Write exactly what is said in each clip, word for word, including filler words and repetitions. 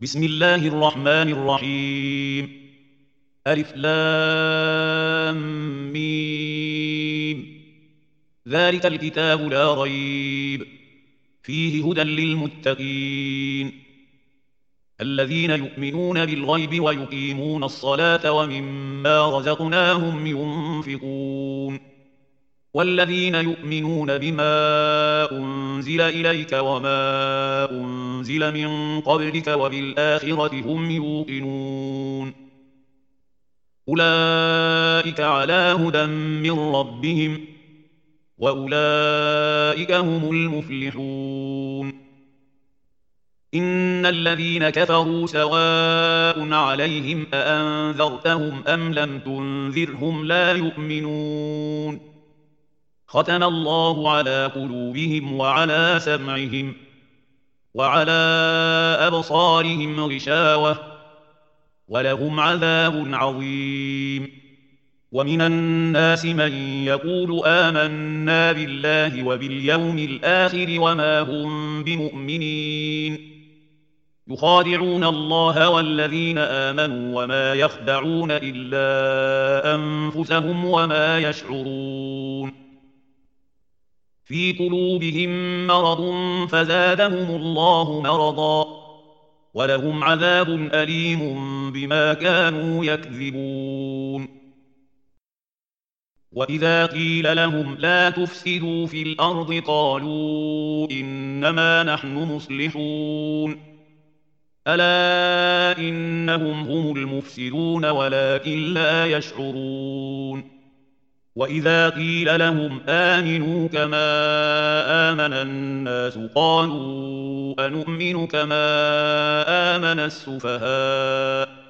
بسم الله الرحمن الرحيم. ألف لام ميم. ذلك الكتاب لا ريب فيه هدى للمتقين الذين يؤمنون بالغيب ويقيمون الصلاة ومما رزقناهم ينفقون والذين يؤمنون بما أنزل إليك وما أنزل من قبلك وبالآخرة هم يوقنون أولئك على هدى من ربهم وأولئك هم المفلحون. إن الذين كفروا سواء عليهم أأنذرتهم أم لم تنذرهم لا يؤمنون ختم الله على قلوبهم وعلى سمعهم وعلى أبصارهم غشاوة ولهم عذاب عظيم. ومن الناس من يقول آمنا بالله وباليوم الآخر وما هم بمؤمنين يخادعون الله والذين آمنوا وما يخدعون إلا أنفسهم وما يشعرون. في قلوبهم مرض فزادهم الله مرضا ولهم عذاب أليم بما كانوا يكذبون. وإذا قيل لهم لا تفسدوا في الأرض قالوا إنما نحن مصلحون ألا إنهم هم المفسدون ولكن لا يشعرون. وإذا قيل لهم آمنوا كما آمن الناس قالوا أنؤمن كما آمن السفهاء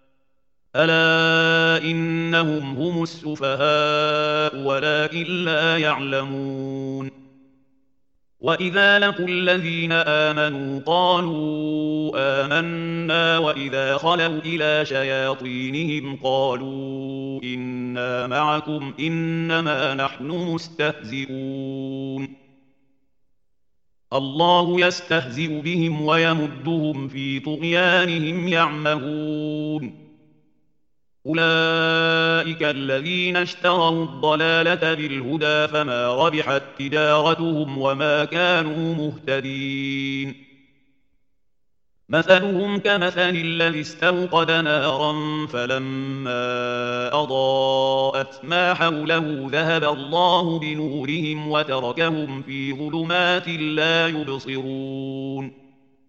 ألا إنهم هم السفهاء ولكن لا يعلمون. وإذا لقوا الذين آمنوا قالوا آمنا وإذا خلوا إلى شياطينهم قالوا إنا معكم إنما نحن مستهزئون الله يستهزئ بهم ويمدهم في طغيانهم يعمهون. أولئك الذين اشتروا الضلالة بالهدى فما ربحت تجارتهم وما كانوا مهتدين. مثلهم كمثل الذي استوقد نارا فلما أضاءت ما حوله ذهب الله بنورهم وتركهم في ظلمات لا يبصرون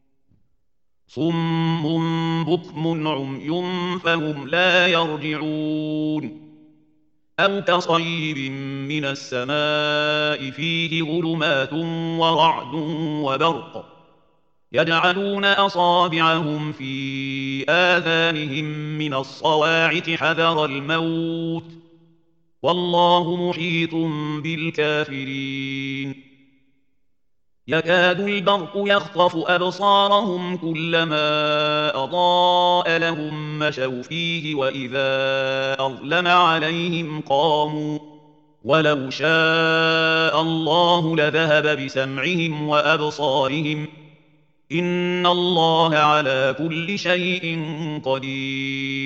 صم بكم عمي فهم لا يرجعون. أو كصيب من السماء فيه ظلمات ورعد وبرق يجعلون أصابعهم في آذانهم من الصواعق حذر الموت والله محيط بالكافرين. يكاد البرق يخطف أبصارهم كلما أضاء لهم مشوا فيه وإذا أظلم عليهم قاموا ولو شاء الله لذهب بسمعهم وأبصارهم إن الله على كل شيء قدير.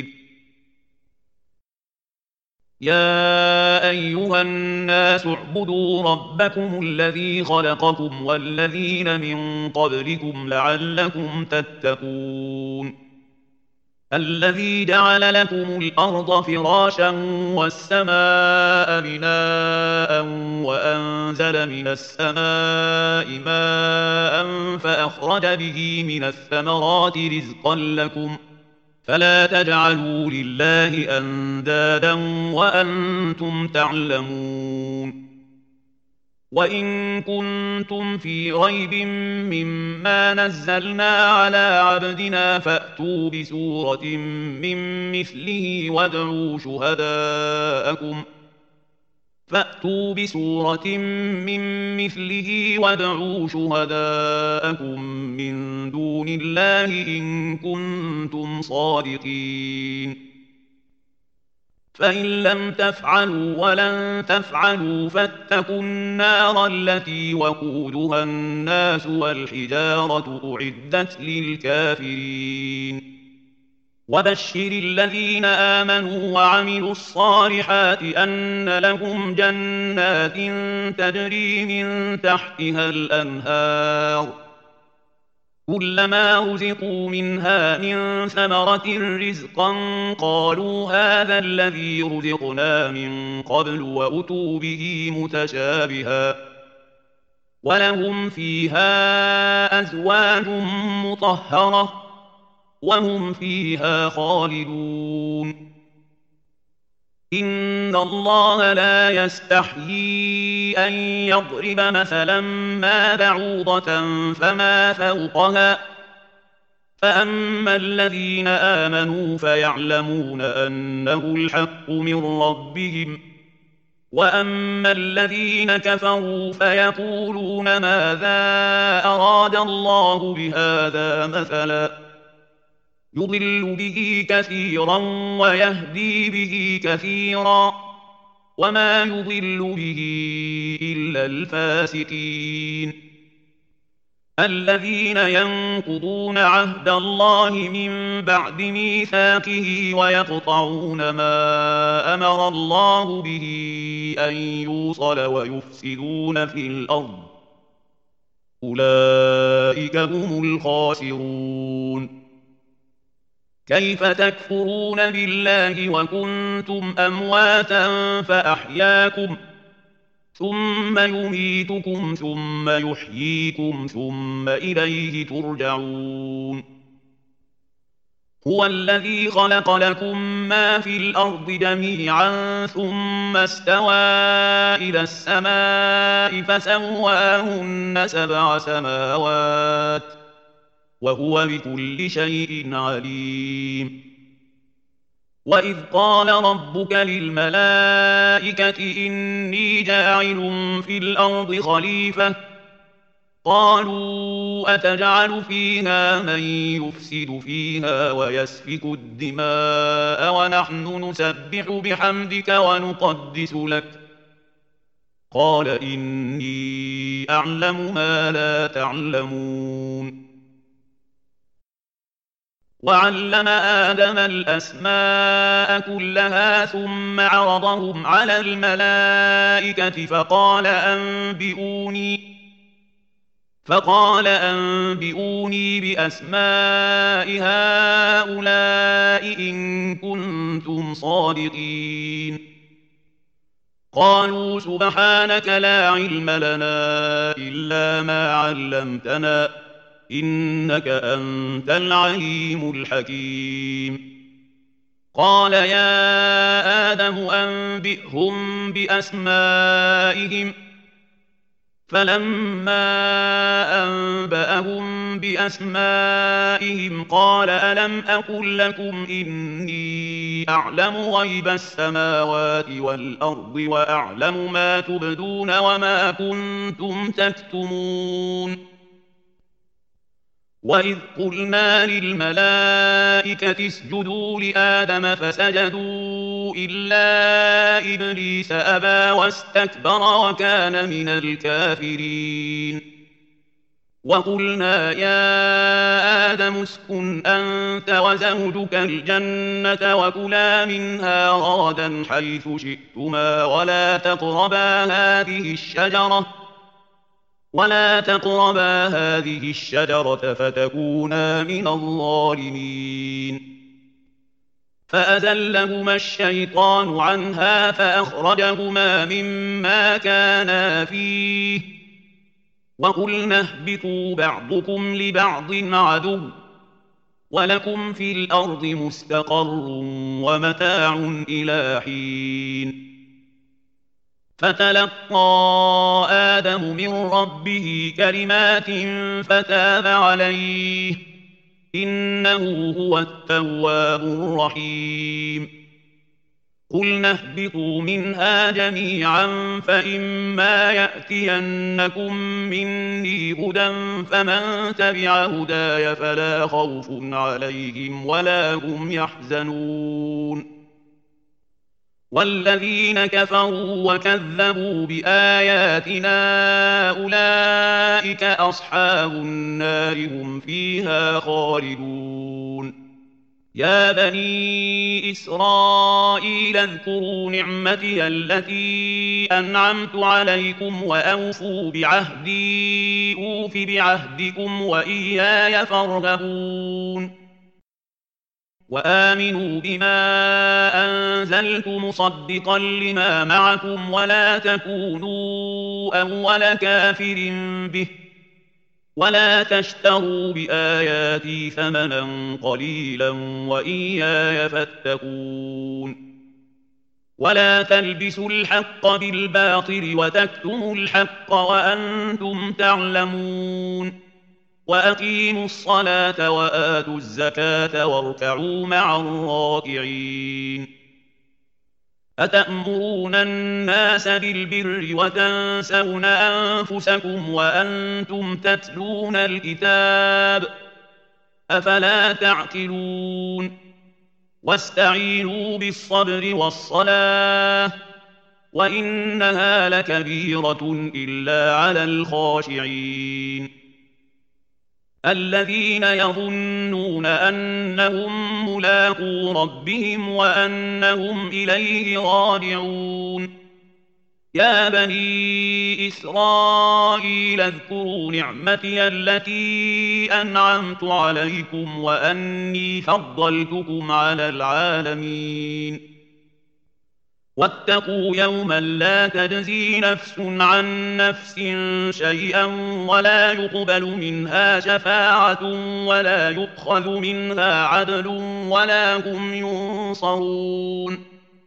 يا أيها الناس اعبدوا ربكم الذي خلقكم والذين من قبلكم لعلكم تتقون الذي جعل لكم الأرض فراشا والسماء بناء وأنزل من السماء ماء فأخرج به من الثمرات رزقا لكم فلا تجعلوا لله أندادا وأنتم تعلمون. وإن كنتم في ريب مما نزلنا على عبدنا فأتوا بسورة من مثله وادعوا شهداءكم فأتوا بسورة من مثله وادعوا شهداءكم من دون الله إن كنتم صادقين فإن لم تفعلوا ولن تفعلوا فاتقوا النار التي وقودها الناس والحجارة أعدت للكافرين وبشر الذين آمنوا وعملوا الصالحات أن لهم جنات تجري من تحتها الأنهار كلما رزقوا منها من ثمرة رزقا قالوا هذا الذي رزقنا من قبل وأتوا به متشابها ولهم فيها أزواج مطهرة وهم فيها خالدون إن الله لا يستحيي أن يضرب مثلا ما بعوضة فما فوقها فأما الذين آمنوا فيعلمون أنه الحق من ربهم وأما الذين كفروا فيقولون ماذا أراد الله بهذا مثلا يضل به كثيرا ويهدي به كثيرا وما يضل به إلا الفاسقين الذين ينقضون عهد الله من بعد ميثاقه ويقطعون ما أمر الله به أن يوصل ويفسدون في الأرض أولئك هم الخاسرون كيف تكفرون بالله وكنتم أمواتا فأحياكم ثم يميتكم ثم يحييكم ثم إليه ترجعون هو الذي خلق لكم ما في الأرض جميعا ثم استوى إلى السماء فسواهن سبع سماوات وهو بكل شيء عليم وإذ قال ربك للملائكة إني جاعل في الأرض خليفة قالوا أتجعل فيها من يفسد فيها ويسفك الدماء ونحن نسبح بحمدك ونقدس لك قال إني أعلم ما لا تعلمون وعلم آدم الأسماء كلها ثم عرضهم على الملائكة فقال أنبئوني فقال أنبئوني بأسماء هؤلاء إن كنتم صادقين قالوا سبحانك لا علم لنا إلا ما علمتنا إنك أنت العليم الحكيم قال يا آدم أنبئهم بأسمائهم فلما أنبأهم بأسمائهم قال ألم أقل لكم إني أعلم غيب السماوات والأرض وأعلم ما تبدون وما كنتم تكتمون وإذ قلنا للملائكة اسجدوا لآدم فسجدوا إلا إبليس أبى واستكبر وكان من الكافرين وقلنا يا آدم اسكن أنت وزوجك الجنة وكلا منها رغدا حيث شئتما ولا تقربا هذه الشجرة ولا تقربا هذه الشجرة فتكونا من الظالمين فأزلهما الشيطان عنها فأخرجهما مما كانا فيه وقلنا اهبطوا بعضكم لبعض عدو ولكم في الأرض مستقر ومتاع إلى حين فتلقى آدم من ربه كلمات فتاب عليه إنه هو التواب الرحيم قلنا اهبطوا منها جميعا فإما يأتينكم مني هدى فمن تبع هداي فلا خوف عليهم ولا هم يحزنون والذين كفروا وكذبوا بآياتنا أولئك أصحاب النار هم فيها خالدون يا بني إسرائيل اذكروا نعمتي التي أنعمت عليكم وأوفوا بعهدي أوف بعهدكم وإياي فارهبون وآمنوا بما أنزلت مصدقا لما معكم ولا تكونوا أول كافر به ولا تشتروا بآياتي ثمنا قليلا وإياي فاتقون ولا تلبسوا الحق بالباطل وتكتموا الحق وأنتم تعلمون وأقيموا الصلاة وآتوا الزكاة واركعوا مع الراكعين أتأمرون الناس بالبر وتنسون أنفسكم وأنتم تتلون الكتاب أفلا تعقلون واستعينوا بالصبر والصلاة وإنها لكبيرة إلا على الخاشعين الذين يظنون أنهم ملاقو ربهم وأنهم إليه راجعون يا بني إسرائيل اذكروا نعمتي التي أنعمت عليكم وأني فضلتكم على العالمين واتقوا يوما لا تجزي نفس عن نفس شيئا ولا يقبل منها شفاعة ولا يؤخذ منها عدل ولا هم ينصرون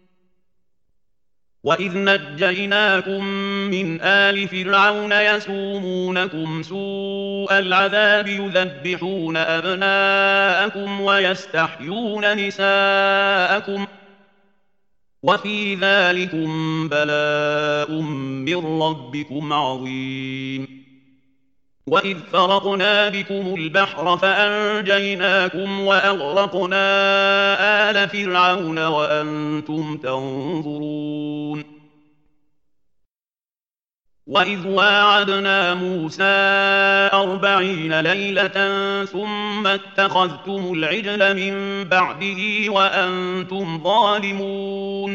وإذ نجيناكم من آل فرعون يسومونكم سوء العذاب يذبحون أبناءكم ويستحيون نساءكم وفي ذلكم بلاء من ربكم عظيم وإذ فرقنا بكم البحر فأنجيناكم وأغرقنا آل فرعون وأنتم تنظرون وإذ واعدنا موسى أربعين ليلة ثم اتخذتم العجل من بعده وأنتم ظالمون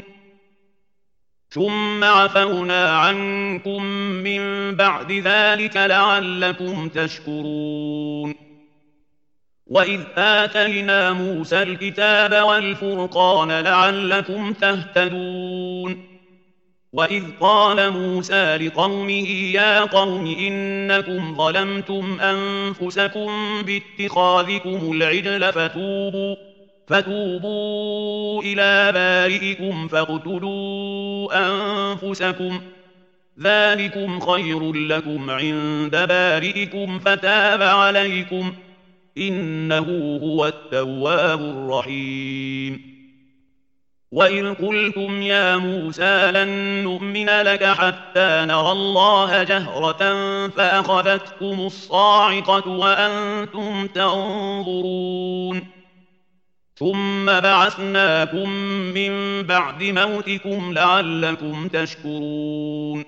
ثم عفونا عنكم من بعد ذلك لعلكم تشكرون وإذ آتينا موسى الكتاب والفرقان لعلكم تهتدون وإذ قال موسى لقومه يا قوم إنكم ظلمتم أنفسكم باتخاذكم العجل فتوبوا فتوبوا إلى بارئكم فاقتلوا أنفسكم ذلكم خير لكم عند بارئكم فتاب عليكم إنه هو التواب الرحيم وإذ قلتم يا موسى لن نؤمن لك حتى نرى الله جهرة فأخذتكم الصاعقة وأنتم تنظرون ثم بعثناكم من بعد موتكم لعلكم تشكرون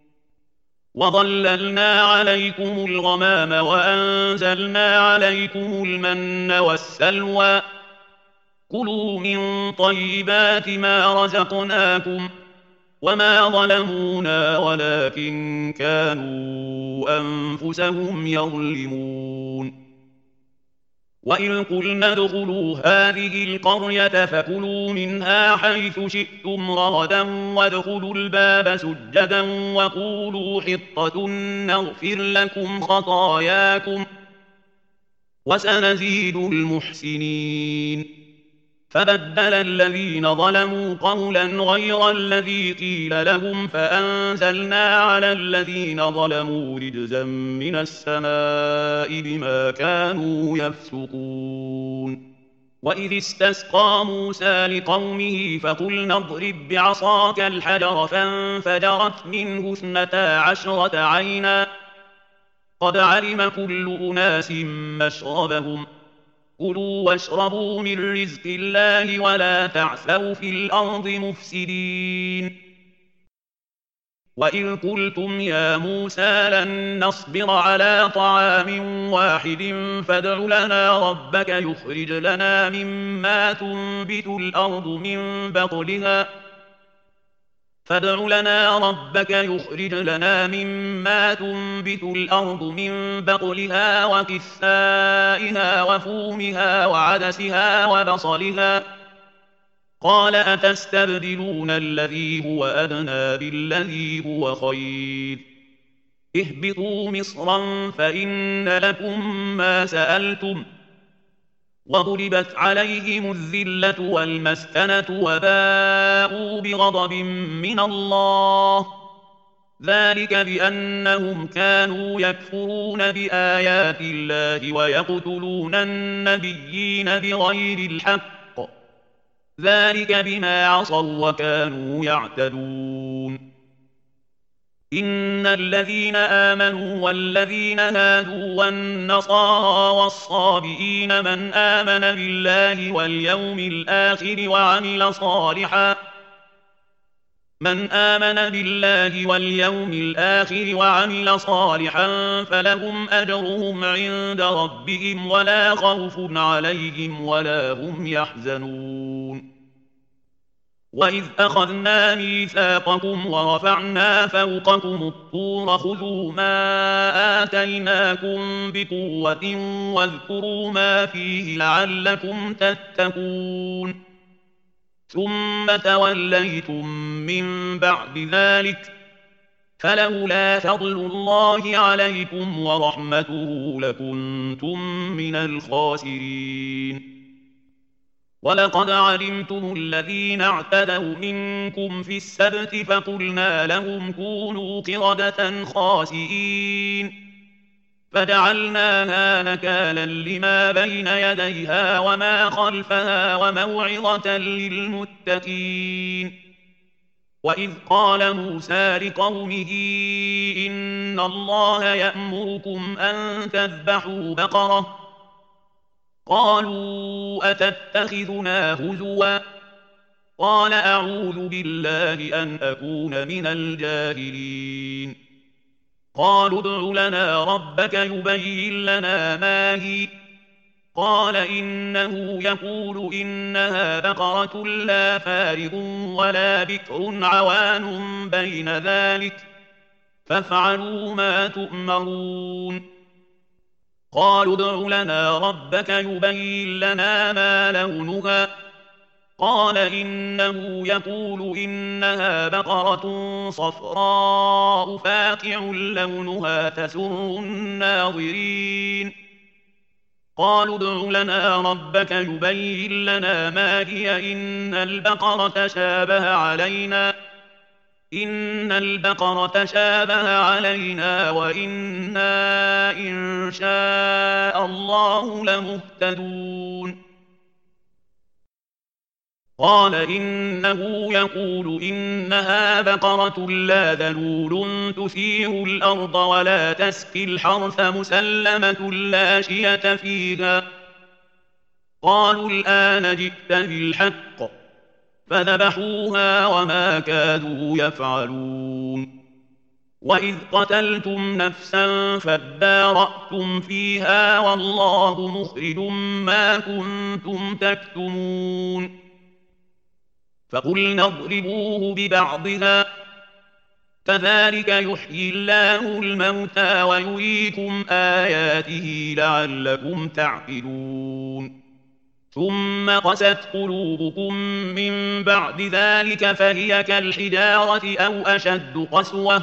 وظللنا عليكم الغمام وأنزلنا عليكم المن والسلوى كلوا من طيبات ما رزقناكم وما ظلمونا ولكن كانوا أنفسهم يظلمون وإذ قلنا ادخلوا هذه القرية فكلوا منها حيث شئتم رغدا وادخلوا الباب سجدا وقولوا حطة نغفر لكم خطاياكم وسنزيد المحسنين فبدل الذين ظلموا قولا غير الذي قيل لهم فأنزلنا على الذين ظلموا رجزا من السماء بما كانوا يفسقون وإذ استسقى موسى لقومه فقلنا اضرب بعصاك الحجر فانفجرت منه اثنتا عشرة عينا قد علم كل أناس مشربهم كلوا واشربوا من رزق الله ولا تعثوا في الأرض مفسدين وإذ قلتم يا موسى لن نصبر على طعام واحد فادع لنا ربك يخرج لنا مما تنبت الأرض من بقلها فادع لنا ربك يخرج لنا مما تنبت الأرض من بقلها وكثائها وفومها وعدسها وبصلها قال أتستبدلون الذي هو أدنى بالذي هو خير اهبطوا مصرا فإن لكم ما سألتم وضربت عليهم الذلة والمسكنة وباءوا بغضب من الله ذلك بأنهم كانوا يكفرون بآيات الله ويقتلون النبيين بغير الحق ذلك بما عصوا وكانوا يعتدون إن الذين آمنوا والذين هادوا والنصارى والصابئين من آمن بالله واليوم الآخر وعمل صالحا من آمن بالله واليوم الآخر وعمل صالحا فلهم أجرهم عند ربهم ولا خوف عليهم ولا هم يحزنون وإذ أخذنا ميثاقكم ورفعنا فوقكم الطور خذوا ما آتيناكم بقوة واذكروا ما فيه لعلكم تتقون ثم توليتم من بعد ذلك فلولا فضل الله عليكم ورحمته لكنتم من الخاسرين ولقد علمتم الذين اعتدوا منكم في السبت فقلنا لهم كونوا قردة خاسئين فجعلناها نكالا لما بين يديها وما خلفها وموعظة للمتقين وإذ قال موسى لقومه إن الله يأمركم أن تذبحوا بقرة قالوا أتتخذنا هزوا قال أعوذ بالله أن أكون من الجاهلين قالوا ادع لنا ربك يبين لنا ما هي قال إنه يقول إنها بقرة لا فارغ ولا بكر عوان بين ذلك فافعلوا ما تؤمرون قالوا ادع لنا ربك يبين لنا ما لونها قال إنه يقول إنها بقرة صفراء فاقع لونها تسر الناظرين قالوا ادع لنا ربك يبين لنا ما هي إن البقرة شابه علينا إن البقرة شابه علينا وإنا إن شاء الله لمهتدون قال إنه يقول إنها بقرة لا ذلول تثير الأرض ولا تسقي الحرث مسلمة لا شية فيها قالوا الآن جئت بالحق فذبحوها وما كادوا يفعلون وإذ قتلتم نفسا فادارأتم فيها والله مخرج ما كنتم تكتمون فقلنا اضربوه ببعضها كذلك يحيي الله الموتى ويريكم آياته لعلكم تعقلون ثم قست قلوبكم من بعد ذلك فهي كالحجارة أو أشد قسوة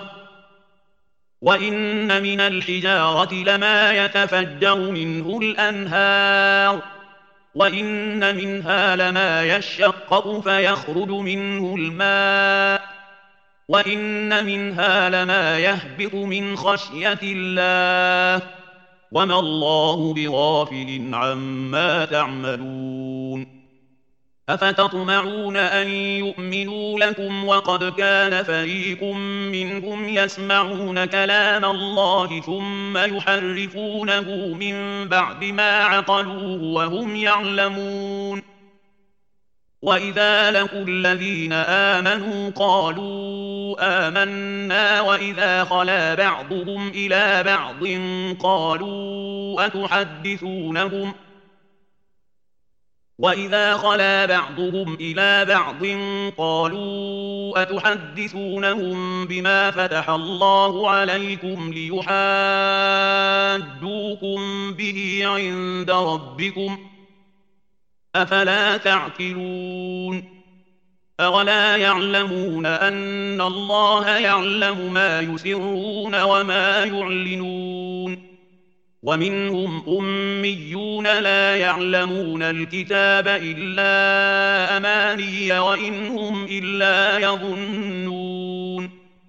وإن من الحجارة لما يتفجر منه الأنهار وإن منها لما يشقق فيخرج منه الماء وإن منها لما يهبط من خشية الله وما الله بغافل عما تعملون أفتطمعون أن يؤمنوا لكم وقد كان فريق منهم يسمعون كلام الله ثم يحرفونه من بعد ما عقلوه وهم يعلمون. وإذا لقوا الذين آمنوا قالوا آمنا وإذا خلا بعضهم إلى بعض قالوا أتحدثونهم وإذا خلا بعضهم إلى بعض قالوا أتحدثونهم بما فتح الله عليكم ليحاجوكم به عند ربكم أفلا تعقلون. أولا يعلمون أن الله يعلم ما يسرون وما يعلنون. ومنهم أميون لا يعلمون الكتاب إلا أماني وإن هم إلا يظنون.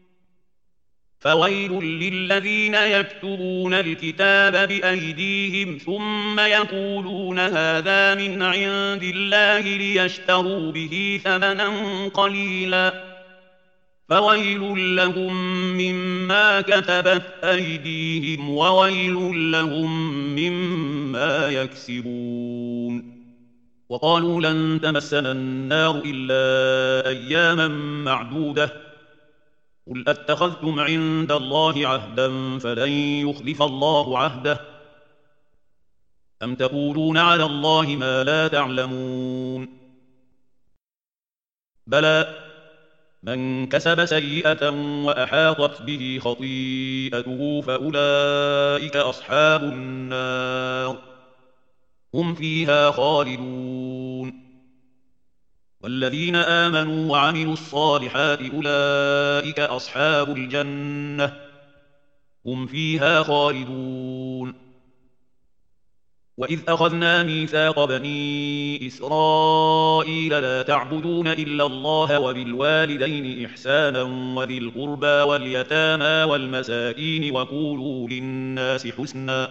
فويل للذين يكتبون الكتاب بأيديهم ثم يقولون هذا من عند الله ليشتروا به ثمنا قليلا فويل لهم مما كتبت أيديهم وويل لهم مما يكسبون. وقالوا لن تمسنا النار إلا أياما معدودة قل أتخذتم عند الله عهدا فلن يخلف الله عهده أم تقولون على الله ما لا تعلمون. بلى من كسب سيئة وأحاطت به خطيئته فأولئك أصحاب النار هم فيها خالدون. والذين آمنوا وعملوا الصالحات أولئك أصحاب الجنة هم فيها خالدون. وإذ أخذنا ميثاق بني إسرائيل لا تعبدون إلا الله وبالوالدين إحسانا وذي القربى واليتامى والمساكين وقولوا للناس حسنا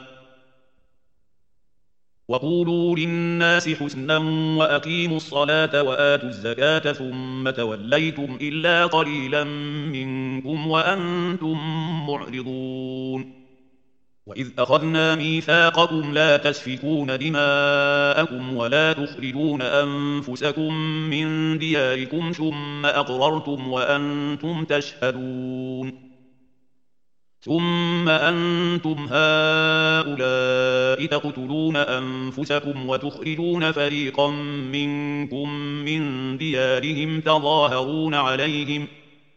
وقولوا للناس حسنا وأقيموا الصلاة وآتوا الزكاة ثم توليتم إلا قليلا منكم وأنتم معرضون. وإذ أخذنا ميثاقكم لا تسفكون دماءكم ولا تخرجون أنفسكم من دياركم ثم أقررتم وأنتم تشهدون ثم أنتم هؤلاء تقتلون أنفسكم وتخرجون فريقا منكم من ديارهم تظاهرون عليهم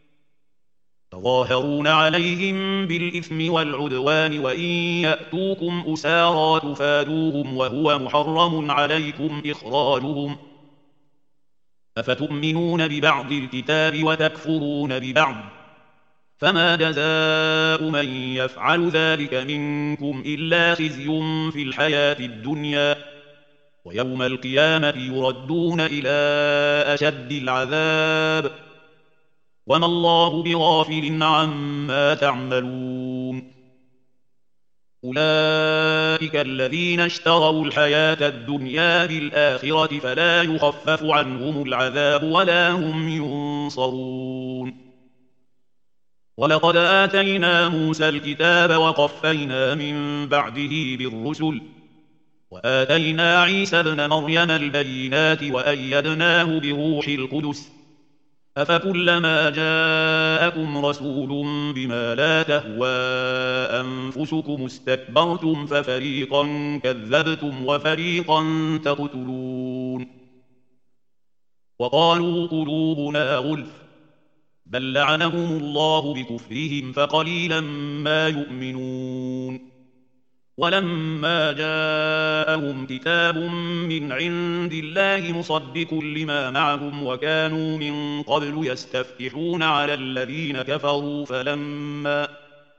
تظاهرون عليهم بالإثم والعدوان وإن يأتوكم أسارى تفادوهم وهو محرم عليكم إخراجهم أفتؤمنون ببعض الكتاب وتكفرون ببعض فما جزاء من يفعل ذلك منكم إلا خزي في الحياة الدنيا ويوم القيامة يردون إلى أشد العذاب وما الله بغافل عما تعملون. أولئك الذين اشتروا الحياة الدنيا بالآخرة فلا يخفف عنهم العذاب ولا هم ينصرون. ولقد آتينا موسى الكتاب وقفينا من بعده بالرسل وآتينا عيسى ابن مريم البينات وأيدناه بروح القدس أفكلما جاءكم رسول بما لا تهوى أنفسكم استكبرتم ففريقا كذبتم وفريقا تقتلون. وقالوا قلوبنا غلف بل لعنهم الله بكفرهم فقليلا ما يؤمنون. ولما جاءهم كتاب من عند الله مصدق لما معهم وكانوا من قبل يستفتحون على الذين كفروا فلما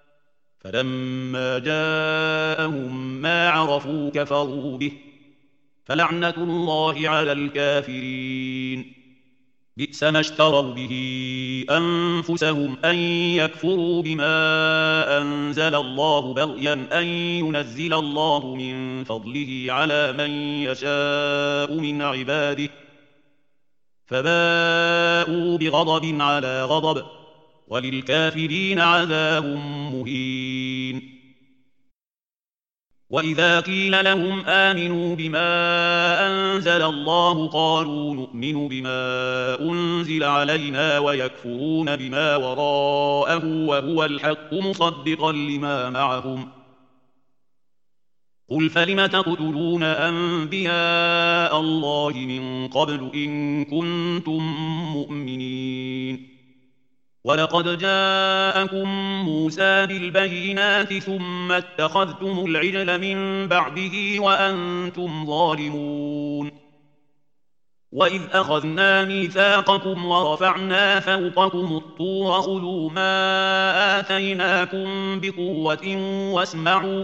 فلما جاءهم ما عرفوا كفروا به فلعنة الله على الكافرين. بئس ما اشتروا به أنفسهم أن يكفروا بما أنزل الله بغيا أن ينزل الله من فضله على من يشاء من عباده فباءوا بغضب على غضب، وللكافرين عذاب مهين. وإذا قيل لهم آمنوا بما أنزل الله قالوا نؤمن بما أنزل علينا ويكفرون بما وراءه وهو الحق مصدقا لما معهم. قل فلم تقتلون أنبياء الله من قبل إن كنتم مؤمنين؟ ولقد جاءكم موسى بالبينات ثم اتخذتم العجل من بعده وأنتم ظالمون. وإذ أخذنا ميثاقكم ورفعنا فوقكم الطور خذوا ما آتيناكم بقوة واسمعوا،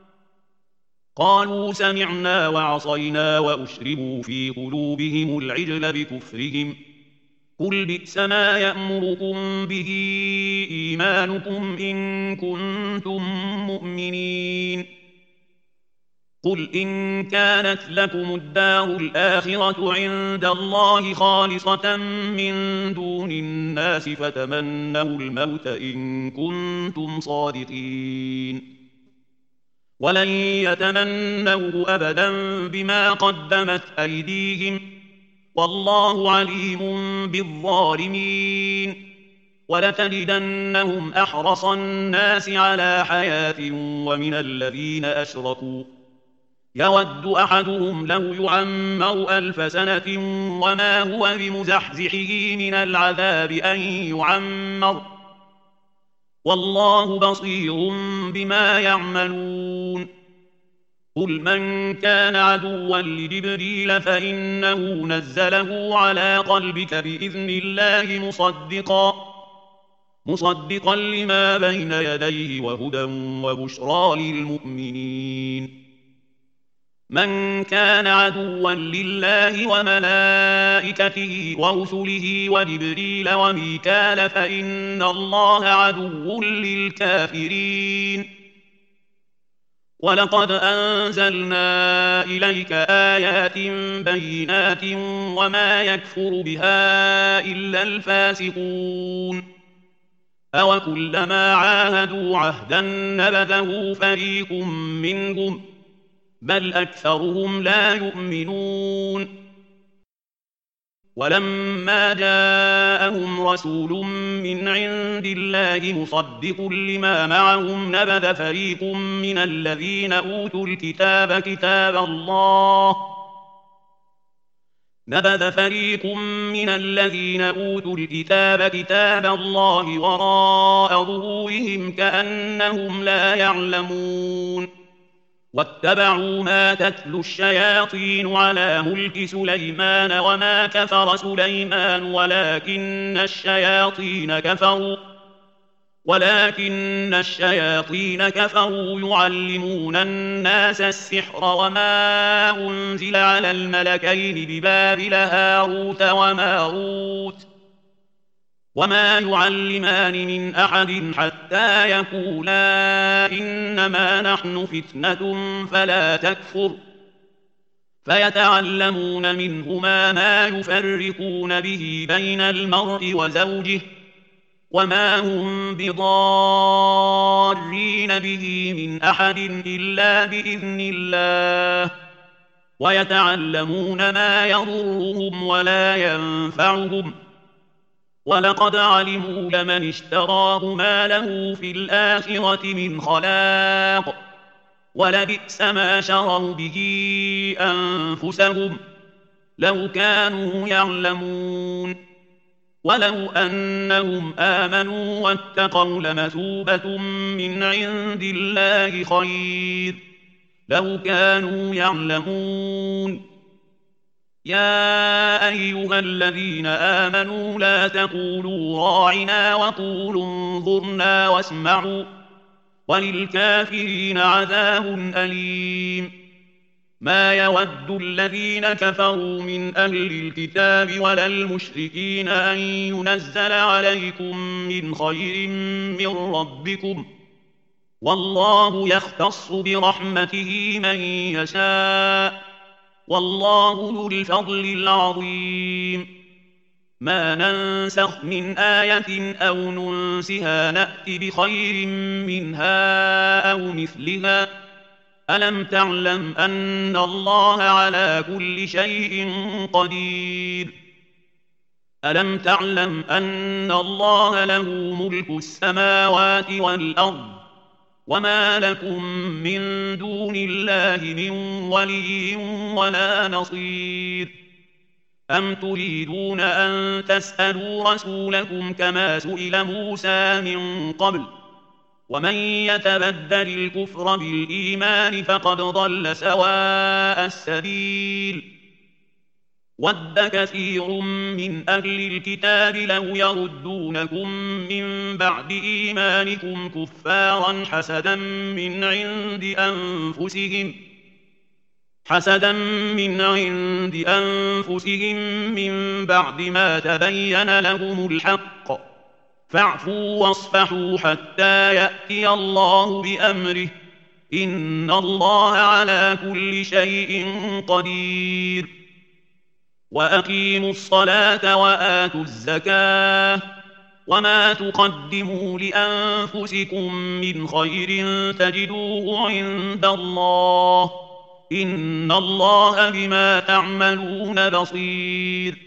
قالوا سمعنا وعصينا وأشربوا في قلوبهم العجل بكفرهم. قل بئس ما يأمركم به إيمانكم إن كنتم مؤمنين. قل إن كانت لكم الدار الآخرة عند الله خالصة من دون الناس فتمنوا الموت إن كنتم صادقين، ولن يتمنوه أبدا بما قدمت أيديهم والله عليم بالظالمين. ولتجدنهم أحرص الناس على حياة ومن الذين أشركوا يود أحدهم لو يعمر ألف سنة وما هو بمزحزحه من العذاب أن يعمر والله بصير بما يعملون. قل من كان عدوا لجبريل فإنه نزله على قلبك بإذن الله مصدقا مصدقا لما بين يديه وهدى وبشرى للمؤمنين. من كان عدوا لله وملائكته ورسله وجبريل وميكال فإن الله عدو للكافرين. ولقد أنزلنا إليك آيات بينات وما يكفر بها إلا الفاسقون. أوكلما عاهدوا عهدا نبذه فريق منهم بل أكثرهم لا يؤمنون. ولما جاءهم رسول من عند الله مصدق لما معهم نبذ فريق من الذين أوتوا الكتاب كتاب الله نبذ فريق من الذين أوتوا الكتاب كتاب الله وراء ظهورهم كأنهم لا يعلمون. واتبعوا ما تتلو الشياطين على ملك سليمان وما كفر سليمان ولكن الشياطين كفروا ولكن الشياطين كفروا يعلمون الناس السحر وما أنزل على الملكين ببابل هاروت وماروت وما يعلمان من أحد حتى يقولا إنما نحن فتنة فلا تكفر فيتعلمون منهما ما يفرقون به بين المرء وزوجه وما هم بضارين به من أحد إلا بإذن الله ويتعلمون ما يضرهم ولا ينفعهم ولقد علموا لمن اشتراه ما له في الآخرة من خلاق ولبئس ما شروا به أنفسهم لو كانوا يعلمون. ولو أنهم آمنوا واتقوا لمثوبة من عند الله خير لو كانوا يعلمون. يا أيها الذين آمنوا لا تقولوا راعنا وقولوا انظرنا واسمعوا وللكافرين عذاب أليم. ما يود الذين كفروا من أهل الكتاب ولا المشركين أن ينزل عليكم من خير من ربكم والله يختص برحمته من يشاء والله ذو الفضل العظيم. ما ننسخ من آية أو ننسها نأت بخير منها أو مثلها ألم تعلم أن الله على كل شيء قدير ألم تعلم أن الله له ملك السماوات والأرض وما لكم من دون الله من ولي ولا نصير أم تريدون أن تسألوا رسولكم كما سئل موسى من قبل ومن يتبدل الكفر بالإيمان فقد ضل سواء السبيل ود كثير من أهل الكتاب لو يردونكم من بعد إيمانكم كفارا حسدا من عند أنفسهم حسدا من عند أنفسهم من بعد ما تبين لهم الحق فاعفوا واصفحوا حتى يأتي الله بأمره إن الله على كل شيء قدير وأقيموا الصلاة وآتوا الزكاة وما تقدموا لأنفسكم من خير تجدوه عند الله إن الله بما تعملون بصير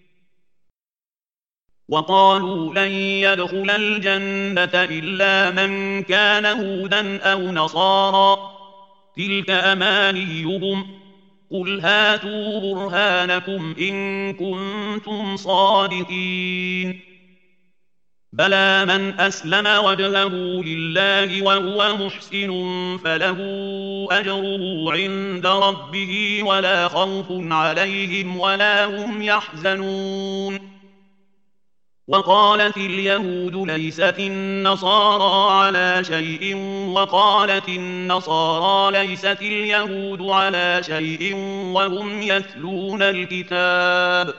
وقالوا لن يدخل الجنة إلا من كان هودا أو نصارى تلك أمانيهم قل هاتوا برهانكم إن كنتم صادقين بلى من أسلم وجهه لله وهو محسن فله أجره عند ربه ولا خوف عليهم ولا هم يحزنون وقالت اليهود ليست النصارى على شيء وقالت النصارى ليست اليهود على شيء وهم يتلون الكتاب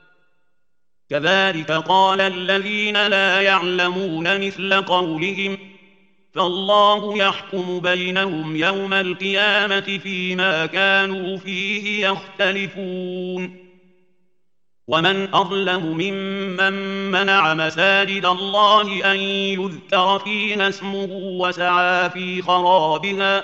كذلك قال الذين لا يعلمون مثل قولهم فالله يحكم بينهم يوم القيامة فيما كانوا فيه يختلفون ومن أظلم ممن منع مساجد الله أن يذكر فيها اسمه وسعى في خرابها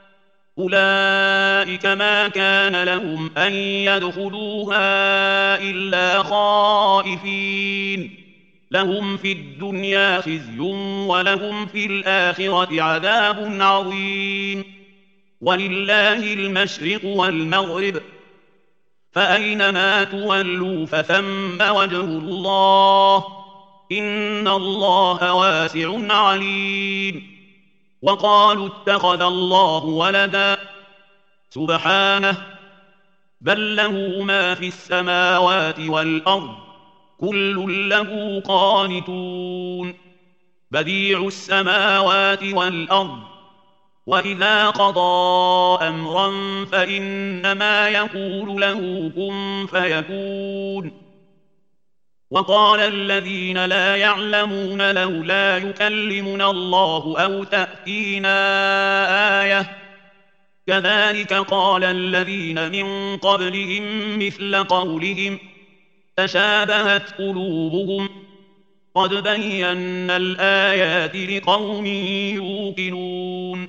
أولئك ما كان لهم أن يدخلوها إلا خائفين لهم في الدنيا خزي ولهم في الآخرة عذاب عظيم ولله المشرق والمغرب فأينما تولوا فثم وجه الله إن الله واسع عليم وقالوا اتخذ الله ولدا سبحانه بل له ما في السماوات والأرض كل له قانتون بديع السماوات والأرض وإذا قضى أمرا فإنما يقول له كن فيكون وقال الذين لا يعلمون لولا يكلمنا الله أو تأتينا آية كذلك قال الذين من قبلهم مثل قولهم تشابهت قلوبهم قد بينا الآيات لقوم يوقنون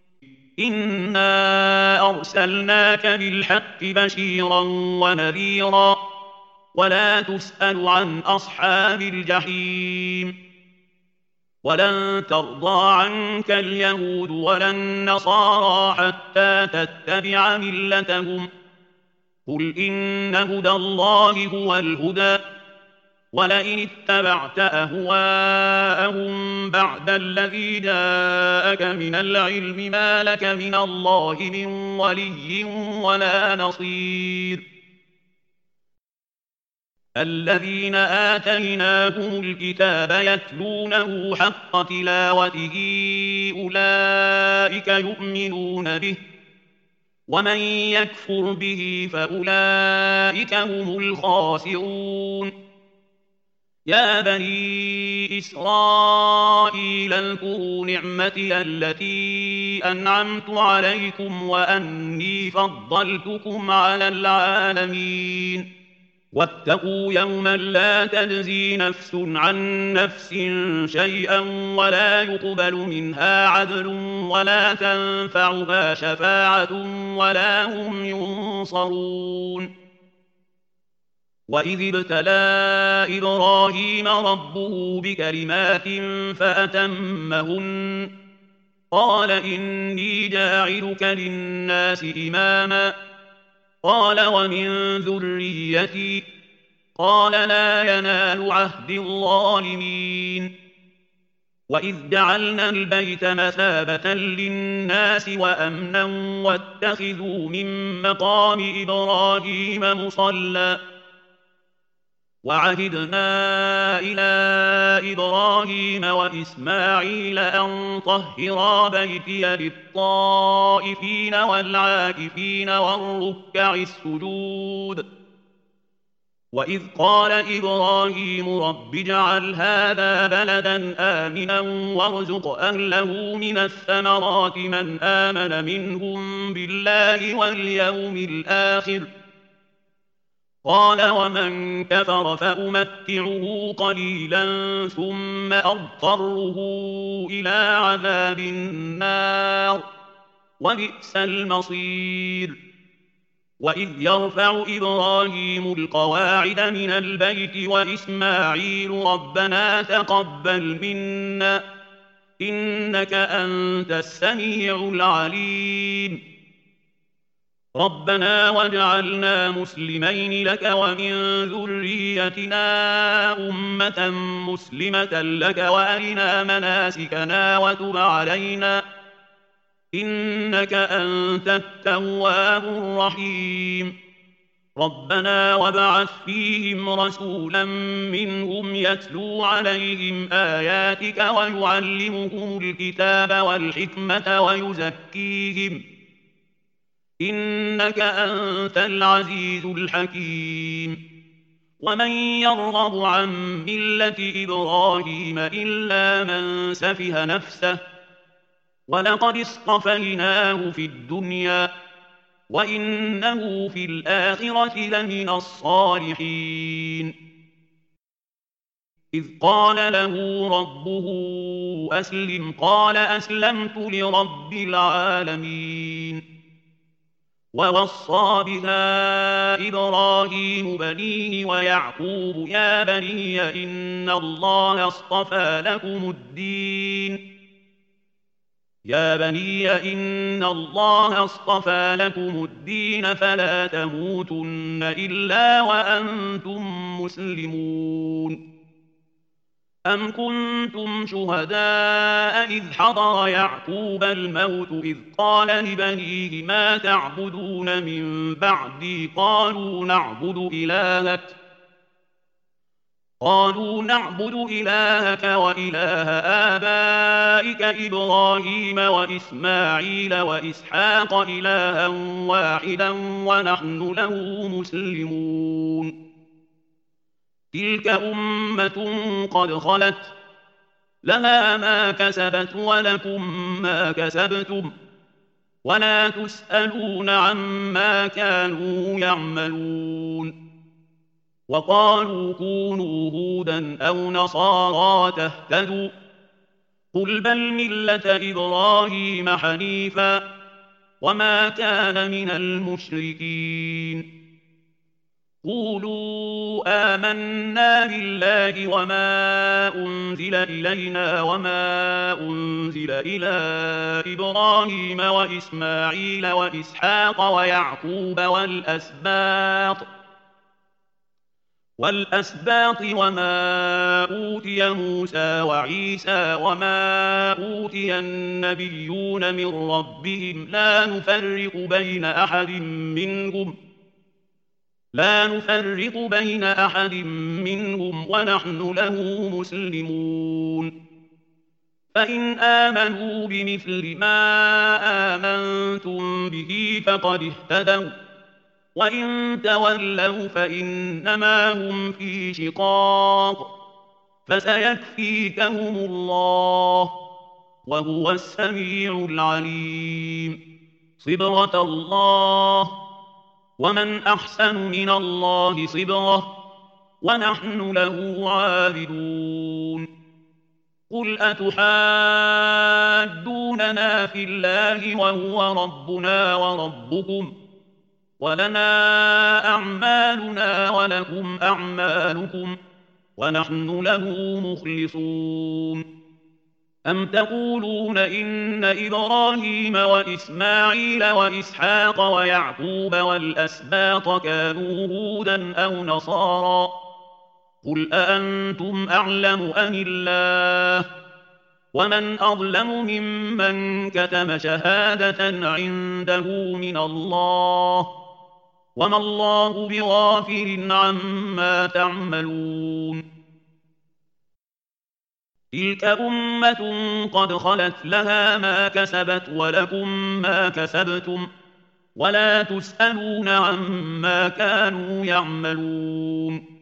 إنا أرسلناك بالحق بشيرا ونذيرا ولا تسأل عن أصحاب الجحيم ولن ترضى عنك اليهود ولا النصارى حتى تتبع ملتهم قل إن هدى الله هو الهدى ولئن اتبعت أهواءهم بعد الذي جاءك من العلم ما لك من الله من ولي ولا نصير الذين آتيناهم الكتاب يتلونه حق تلاوته أولئك يؤمنون به ومن يكفر به فأولئك هم الخاسرون يا بني إسرائيل اذكروا نعمتي التي أنعمت عليكم وأني فضلتكم على العالمين واتقوا يوما لا تجزي نفس عن نفس شيئا ولا يقبل منها عدل ولا تنفعها شفاعة ولا هم ينصرون. وإذ ابتلى إبراهيم ربه بكلمات فأتمهن قال إني جاعلك للناس إماما قال ومن ذريتي قال لا ينال عهد الظالمين. وإذ جعلنا البيت مثابة للناس وأمنا واتخذوا من مقام إبراهيم مصلى وعهدنا إلى إبراهيم وإسماعيل أن طهرا بيتي للطائفين والعاكفين والركع السجود. وإذ قال إبراهيم رب اجعل هذا بلدا آمنا وارزق أهله من الثمرات من آمن منهم بالله واليوم الآخر قال ومن كفر فأمتعه قليلا ثم أضطره إلى عذاب النار وبئس المصير. وإذ يرفع إبراهيم القواعد من البيت وإسماعيل ربنا تقبل منا إنك أنت السميع العليم ربنا واجعلنا مسلمين لك ومن ذريتنا أمة مسلمة لك وأرنا مناسكنا وتب علينا إنك أنت التواب الرحيم. ربنا وابعث فيهم رسولا منهم يتلو عليهم آياتك ويعلمهم الكتاب والحكمة ويزكيهم إنك أنت العزيز الحكيم. ومن يرغب عن ملة إبراهيم إلا من سفه نفسه ولقد اصطفيناه في الدنيا وإنه في الآخرة لمن الصالحين. إذ قال له ربه أسلم قال أسلمت لرب العالمين. ووصى بها إبراهيم بنيه ويعقوب يا بني إن الله اصطفى لكم الدين يا بني إن الله اصطفى لكم الدين فلا تموتن إلا وأنتم مسلمون. أم كنتم شهداء إذ حضر يعقوب الموت إذ قال لبنيه ما تعبدون من بعدي قالوا نعبد إلهك قالوا نعبد إلهك وإله آبائك إبراهيم وإسماعيل وإسحاق إلها واحدا ونحن له مسلمون. تلك أمة قد خلت لها ما كسبت ولكم ما كسبتم ولا تسألون عما كانوا يعملون. وقالوا كونوا هودا أو نصارى تهتدوا قل بل ملة إبراهيم حنيفا وما كان من المشركين. قولوا آمنا بالله وما أنزل إلينا وما أنزل إلى إبراهيم وإسماعيل وإسحاق ويعقوب والأسباط والأسباط وما أوتي موسى وعيسى وما أوتي النبيون من ربهم لا نفرق بين أحد منهم لا نفرق بين أحد منهم ونحن له مسلمون. فإن آمنوا بمثل ما آمنتم به فقد اهتدوا وإن تولوا فإنما هم في شقاق فسيكفيكهم الله وهو السميع العليم. صبغة الله ومن أحسن من الله صبغة ونحن له عابدون قل أتحاجوننا في الله وهو ربنا وربكم ولنا أعمالنا ولكم أعمالكم ونحن له مخلصون أم تقولون إن إبراهيم وإسماعيل وإسحاق ويعقوب والأسباط كانوا هودا أو نصارى قل أأنتم أعلم أم الله ومن أظلم ممن كتم شهادة عنده من الله وما الله بغافل عما تعملون تلك أمة قد خلت لها ما كسبت ولكم ما كسبتم ولا تسألون عما كانوا يعملون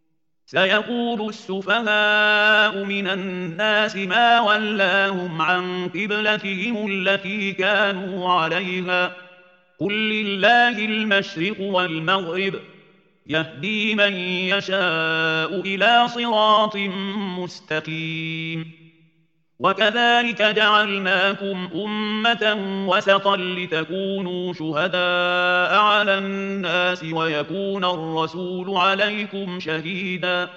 سيقول السفهاء من الناس ما ولاهم عن قبلتهم التي كانوا عليها قل لله المشرق والمغرب يهدي من يشاء إلى صراط مستقيم وكذلك جعلناكم أمة وسطا لتكونوا شهداء على الناس ويكون الرسول عليكم شهيدا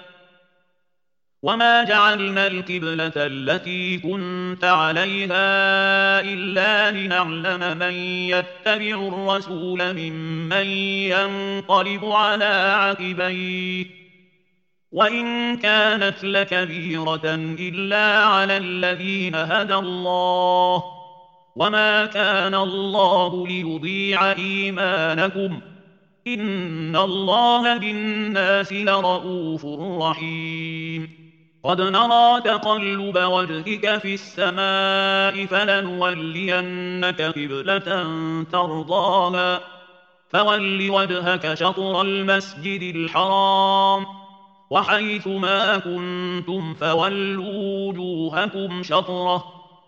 وما جعلنا القبلة التي كنت عليها إلا لنعلم من يتبع الرسول ممن ينقلب على عقبيه وإن كانت لكبيرة إلا على الذين هدى الله وما كان الله ليضيع إيمانكم إن الله بالناس لرؤوف رحيم قد نرى تقلب وجهك في السماء فلنولينك قبلة ترضاها فول وجهك شطر المسجد الحرام وحيث ما كنتم فولوا وجوهكم شطره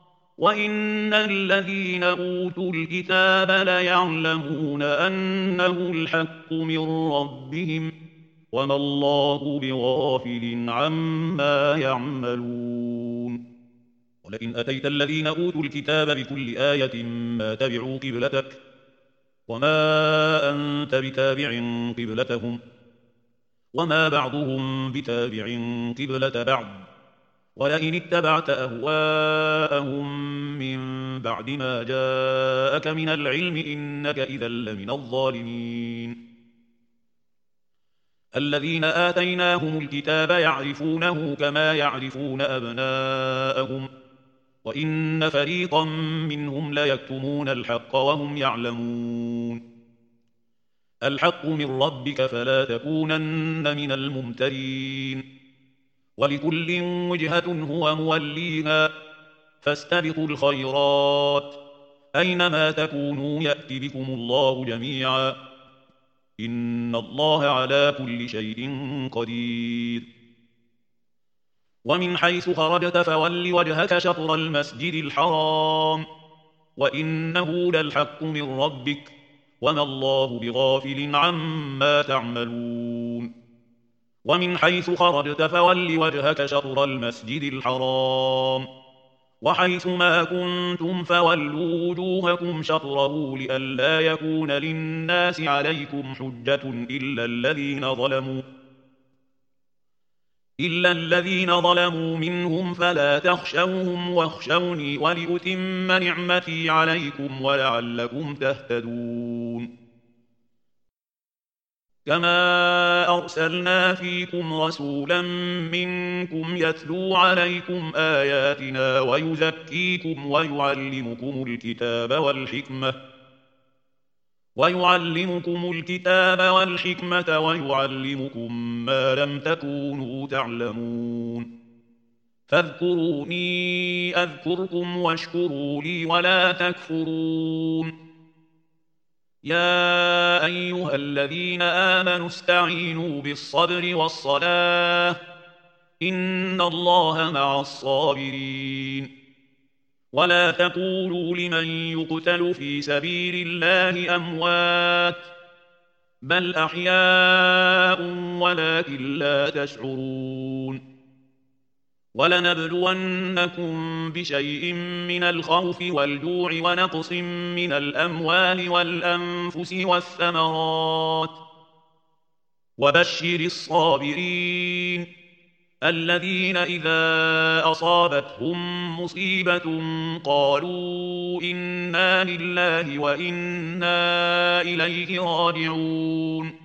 وإن الذين أوتوا الكتاب ليعلمون أنه الحق من ربهم وما الله بغافل عما يعملون ولئن أتيت الذين أوتوا الكتاب بكل آية ما تبعوا قبلتك وما أنت بتابع قبلتهم وما بعضهم بتابع قبلة بعض ولئن اتبعت أهواءهم من بعد ما جاءك من العلم إنك إذا لمن الظالمين الذين آتيناهم الكتاب يعرفونه كما يعرفون أبناءهم وإن فريقا منهم ليكتمون الحق وهم يعلمون الحق من ربك فلا تكونن من الممترين ولكل وجهة هو موليها فاستبقوا الخيرات أينما تكونوا يأتي بكم الله جميعا إن الله على كل شيء قدير ومن حيث خرجت فول وجهك شطر المسجد الحرام وإنه للحق من ربك وما الله بغافل عما تعملون ومن حيث خرجت فول وجهك شطر المسجد الحرام وحيث ما كنتم فولوا وجوهكم شطره لئلا يكون للناس عليكم حجة إلا الذين ظلموا إلا الذين ظلموا منهم فلا تخشوهم واخشوني ولأتم نعمتي عليكم ولعلكم تهتدون كما أرسلنا فيكم رسولا منكم يتلو عليكم آياتنا ويزكيكم ويعلمكم الكتاب والحكمة ويعلمكم الكتاب والحكمة ويعلمكم ما لم تكونوا تعلمون فاذكروني أذكركم واشكروا لي ولا تكفرون يا أيها الذين آمنوا استعينوا بالصبر والصلاة إن الله مع الصابرين ولا تقولوا لمن يقتل في سبيل الله أموات بل أحياء ولكن لا تشعرون ولنبلونكم بشيء من الخوف والجوع ونقص من الأموال والأنفس والثمرات وبشر الصابرين الذين إذا أصابتهم مصيبة قالوا إنا لله وإنا إليه راجعون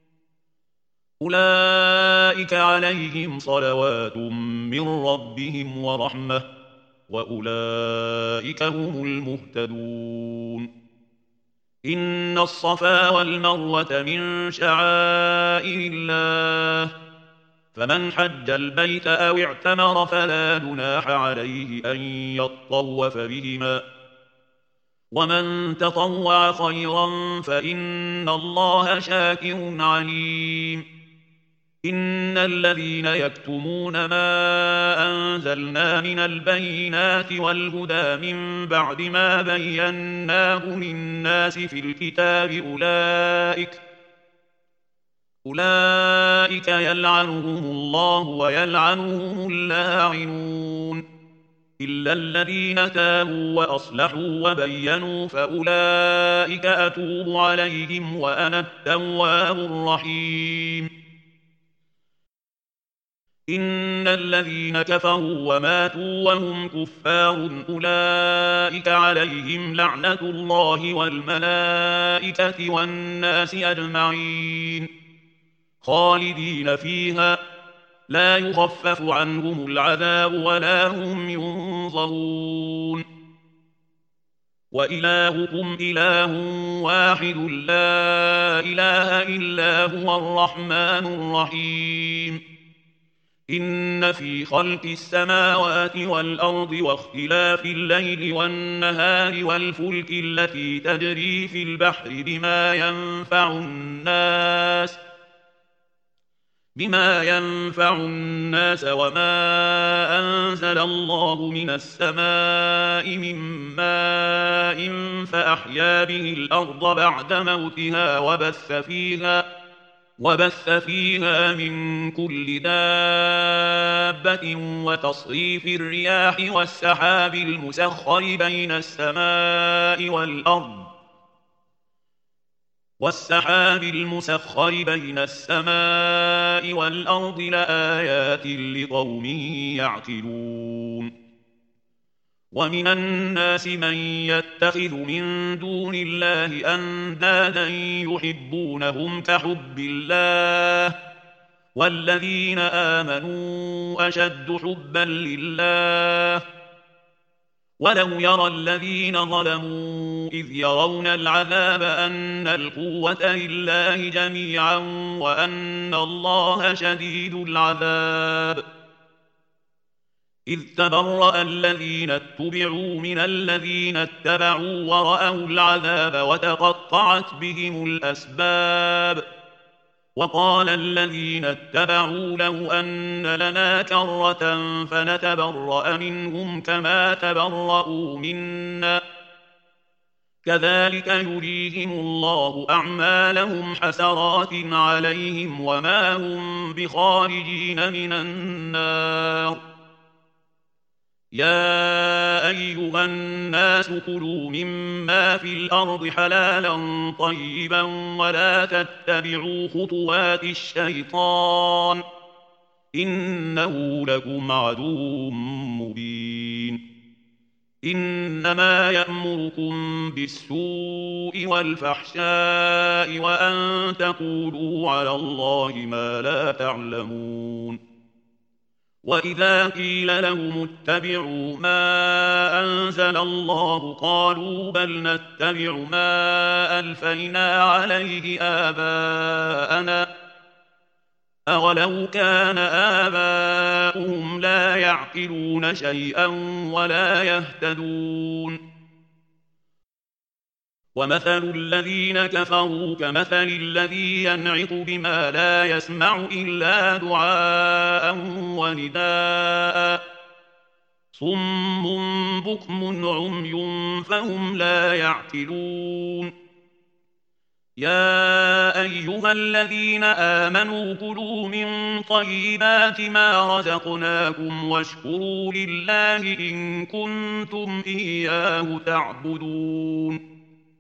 أولئك عليهم صلوات من ربهم ورحمة وأولئك هم المهتدون إن الصفا والمروة من شعائر الله فمن حج البيت أو اعتمر فلا جناح عليه أن يطوف بهما ومن تطوع خيرا فإن الله شاكر عليم إن الذين يكتمون ما أنزلنا من البينات والهدى من بعد ما بيناه للناس في الكتاب أولئك أولئك يلعنهم الله ويلعنهم اللاعنون إلا الذين تابوا وأصلحوا وبينوا فأولئك أتوب عليهم وأنا التواب الرحيم إن الذين كفروا وماتوا وهم كفار أولئك عليهم لعنة الله والملائكة والناس أجمعين خالدين فيها لا يخفف عنهم العذاب ولا هم ينظرون وإلهكم إله واحد لا إله إلا هو الرحمن الرحيم إن في خلق السماوات والأرض واختلاف الليل والنهار والفلك التي تجري في البحر بما ينفع الناس بما ينفع الناس وما أنزل الله من السماء من ماء فأحيا به الأرض بعد موتها وبث فيها وبث فيها من كل دابة وتصريف الرياح والسحاب المسخر بين السماء والأرض والسحاب المسخر بين السماء والأرض لآيات لقوم يعقلون ومن الناس من يتخذ من دون الله أندادا يحبونهم كحب الله والذين آمنوا أشد حبا لله ولو يرى الذين ظلموا إذ يرون العذاب أن القوة لله جميعا وأن الله شديد العذاب إذ تبرأ الذين اتبعوا من الذين اتبعوا ورأوا العذاب وتقطعت بهم الأسباب وقال الذين اتبعوا لو أن لنا كرة فنتبرأ منهم كما تبرأوا منا كذلك يريهم الله أعمالهم حسرات عليهم وما هم بخارجين من النار يا أيها الناس كلوا مما في الأرض حلالا طيبا ولا تتبعوا خطوات الشيطان إنه لكم عدو مبين إنما يأمركم بالسوء والفحشاء وأن تقولوا على الله ما لا تعلمون وإذا قيل لهم اتبعوا ما أنزل الله قالوا بل نتبع ما ألفينا عليه آباءنا أولو كان آباؤهم لا يعقلون شيئا ولا يهتدون ومثل الذين كفروا كمثل الذي ينعق بما لا يسمع إلا دعاء ونداء صم بكم عمي فهم لا يعقلون يا أيها الذين آمنوا كلوا من طيبات ما رزقناكم واشكروا لله إن كنتم إياه تعبدون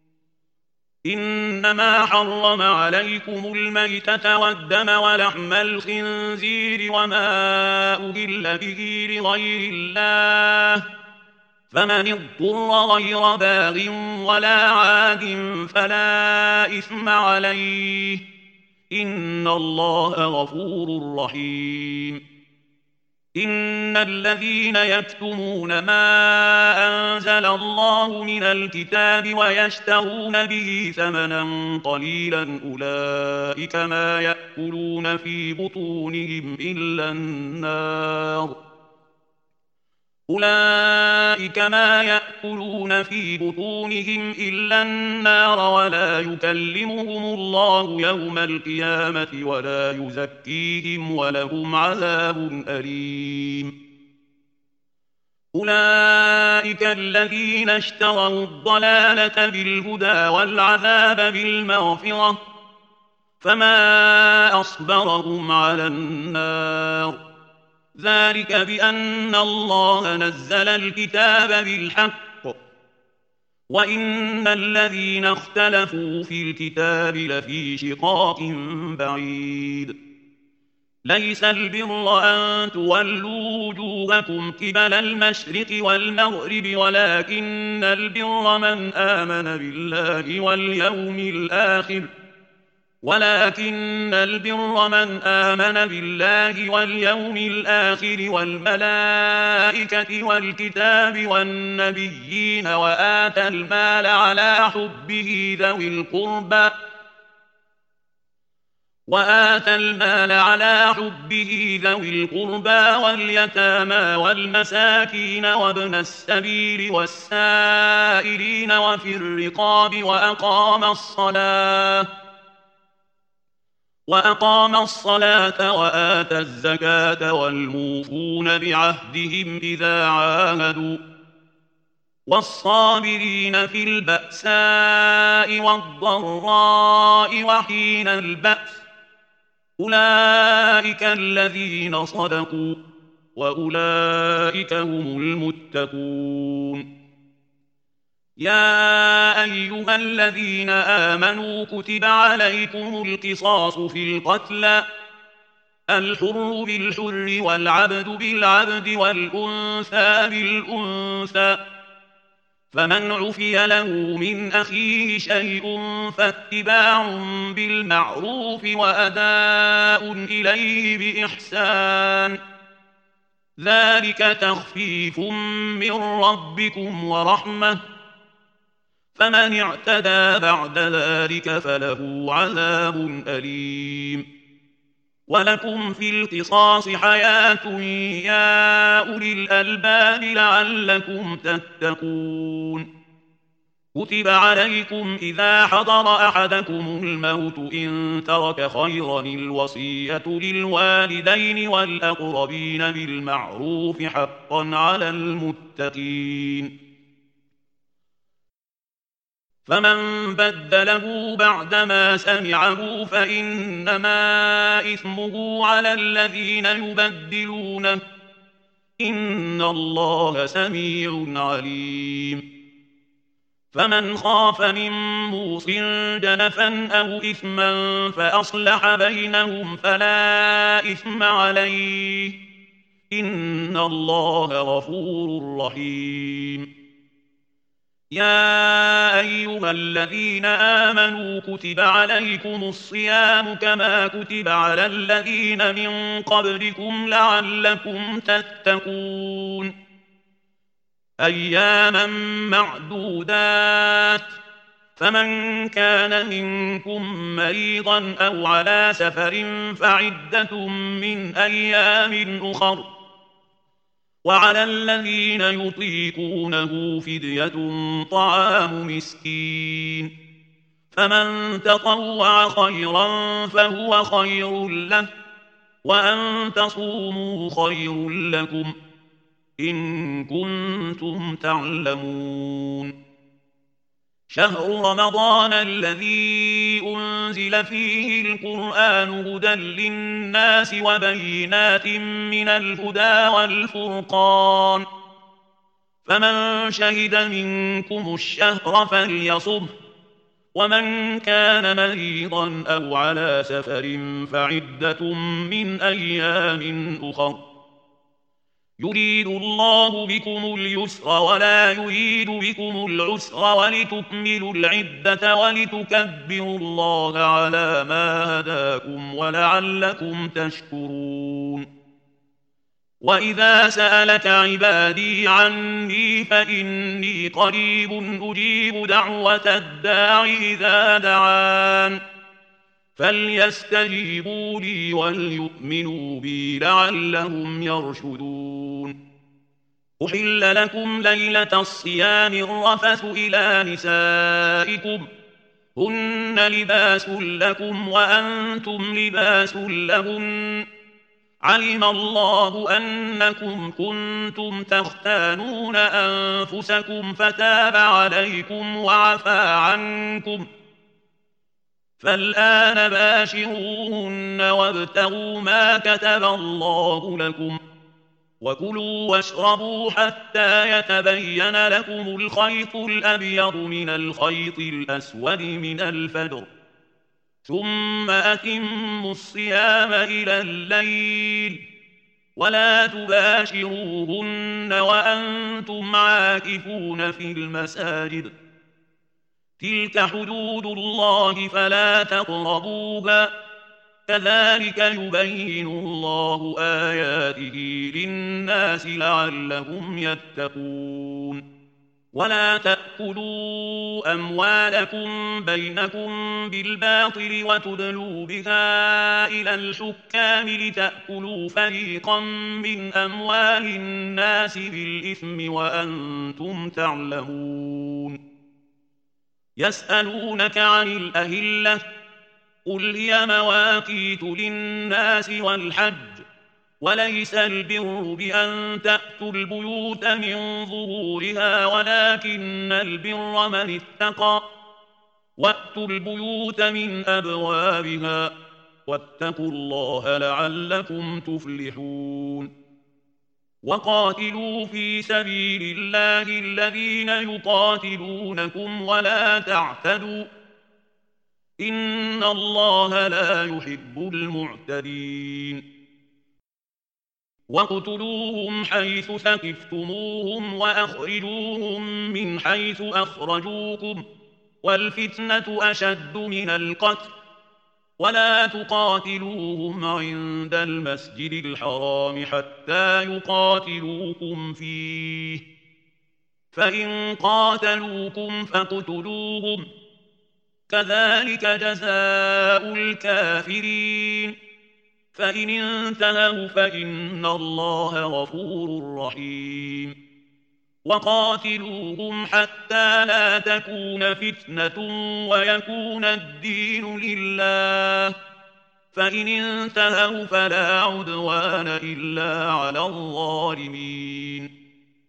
إنما حرم عليكم الميتة والدم ولحم الخنزير وما أهل به لغير الله فمن اضطر غير باغ ولا عاد فلا إثم عليه إن الله غفور رحيم إن الذين يكتمون ما أنزل الله من الكتاب ويشترون به ثمنا قليلا أولئك ما يأكلون في بطونهم إلا النار أولئك ما يأكلون في بطونهم إلا النار ولا يكلمهم الله يوم القيامة ولا يزكيهم ولهم عذاب أليم أولئك الذين اشتروا الضلالة بالهدى والعذاب بالمغفرة فما أصبرهم على النار ذلك بأن الله نزل الكتاب بالحق وإن الذين اختلفوا في الكتاب لفي شقاق بعيد ليس البر أن تولوا وجوهكم قبل المشرق والمغرب ولكن البر من آمن بالله واليوم الآخر ولكن البر من آمن بالله واليوم الآخر والملائكة والكتاب والنبيين وآتى المال على حبه ذوي القربى وآتى المال على حبه ذوي القربى واليتامى والمساكين وابن السبيل والسائلين وفي الرقاب وأقام الصلاة وأقام الصلاة وآتى الزكاة والموفون بعهدهم إذا عاهدوا والصابرين في البأساء والضراء وحين البأس أولئك الذين صدقوا وأولئك هم المتقون يا أيها الذين آمنوا كتب عليكم القصاص في القتلى الحر بالحر والعبد بالعبد والأنثى بالأنثى فمن عفي له من أخيه شيء فاتباع بالمعروف وأداء إليه بإحسان ذلك تخفيف من ربكم ورحمة فمن اعتدى بعد ذلك فله عذاب أليم ولكم في القصاص حياة يا أولي الألباب لعلكم تتقون كتب عليكم إذا حضر أحدكم الموت إن ترك خيرا الوصية للوالدين والأقربين بالمعروف حقا على المتقين فمن بدله بعدما سمعه فإنما إثمه على الذين يبدلونه إن الله سميع عليم فمن خاف من موص جنفا أو إثما فأصلح بينهم فلا إثم عليه إن الله غفور رحيم يا أيها الذين آمنوا كتب عليكم الصيام كما كتب على الذين من قبلكم لعلكم تتقون أياما معدودات فمن كان منكم مريضا أو على سفر فعدة من أيام أخر وعلى الذين يطيقونه فدية طعام مسكين فمن تطوع خيرا فهو خير له وأن تصوموا خير لكم إن كنتم تعلمون شهر رمضان الذي أنزل فيه القرآن هدى للناس وبينات من الهدى والفرقان، فمن شهد منكم الشهر فليصمه، ومن كان مريضا أو على سفر فعدة من أيام أخر، يريد الله بكم اليسر ولا يريد بكم العسر ولتكملوا العدة ولتكبروا الله على ما هداكم ولعلكم تشكرون. وإذا سألك عبادي عني فإني قريب أجيب دعوة الداع إذا دعان، فليستجيبوا لي وليؤمنوا بي لعلهم يرشدون. أحل لكم ليلة الصيام الرفث إلى نسائكم، هن لباس لكم وأنتم لباس لهن، علم الله أنكم كنتم تختانون أنفسكم فتاب عليكم وعفى عنكم، فالآن باشروهن وابتغوا ما كتب الله لكم، وكلوا واشربوا حتى يتبين لكم الخيط الأبيض من الخيط الأسود من الفجر، ثم أتموا الصيام إلى الليل، ولا تباشروهن وأنتم عاكفون في المساجد، تلك حدود الله فلا تقربوها، كذلك يبين الله آياته للناس لعلهم يتقون. ولا تأكلوا أموالكم بينكم بالباطل وتدلوا بها إلى الحكام لتأكلوا فريقا من أموال الناس بالإثم وأنتم تعلمون. يسألونك عن الأهلة، قل هي مواقيت للناس والحج، وليس البر بأن تأتوا البيوت من ظهورها ولكن البر من اتقى، وأتوا البيوت من أبوابها، واتقوا الله لعلكم تفلحون. وقاتلوا في سبيل الله الذين يقاتلونكم ولا تعتدوا، إن الله لا يحب المعتدين. واقتلوهم حيث ثقفتموهم وأخرجوهم من حيث أخرجوكم، والفتنة أشد من القتل، ولا تقاتلوهم عند المسجد الحرام حتى يقاتلوكم فيه، فإن قاتلوكم فاقتلوهم، كذلك جزاء الكافرين، فإن انتهوا فإن الله غفور رحيم. وقاتلوهم حتى لا تكون فتنة ويكون الدين لله، فإن انتهوا فلا عدوان إلا على الظالمين.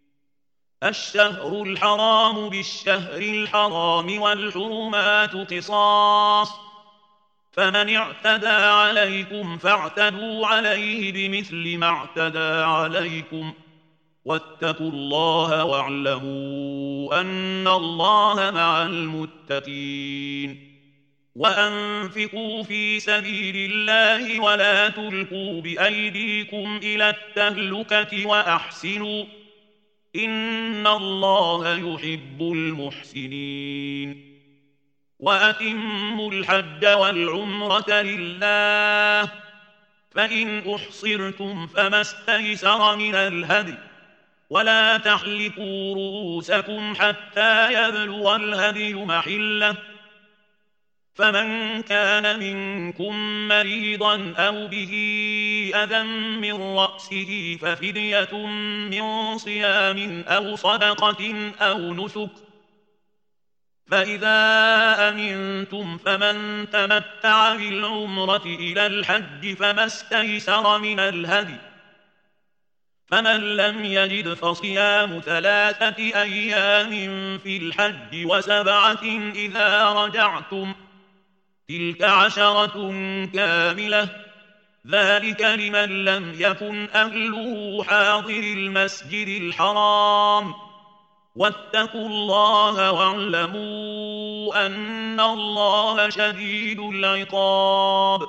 الشهر الحرام بالشهر الحرام والحرمات قصاص، فمن اعتدى عليكم فاعتدوا عليه بمثل ما اعتدى عليكم، واتقوا الله واعلموا أن الله مع المتقين. وأنفقوا في سبيل الله ولا تلقوا بأيديكم إلى التهلكة وأحسنوا، إن الله يحب المحسنين. وأتموا الحج والعمرة لله، فإن أحصرتم فما استيسر من الهدي، ولا تحلقوا رؤوسكم حتى يبلغ الهدي محله، فمن كان منكم مريضا أو به أذى من رأسه ففدية من صيام أو صدقة أو نسك، فإذا أمنتم فمن تمتع بالعمرة إلى الحج فما استيسر من الهدي، فمن لم يجد فصيام ثلاثة أيام في الحج وسبعة إذا رجعتم تلك عشرة كاملة ذلك لمن لم يكن أهله حاضر المسجد الحرام واتقوا الله واعلموا أن الله شديد العقاب.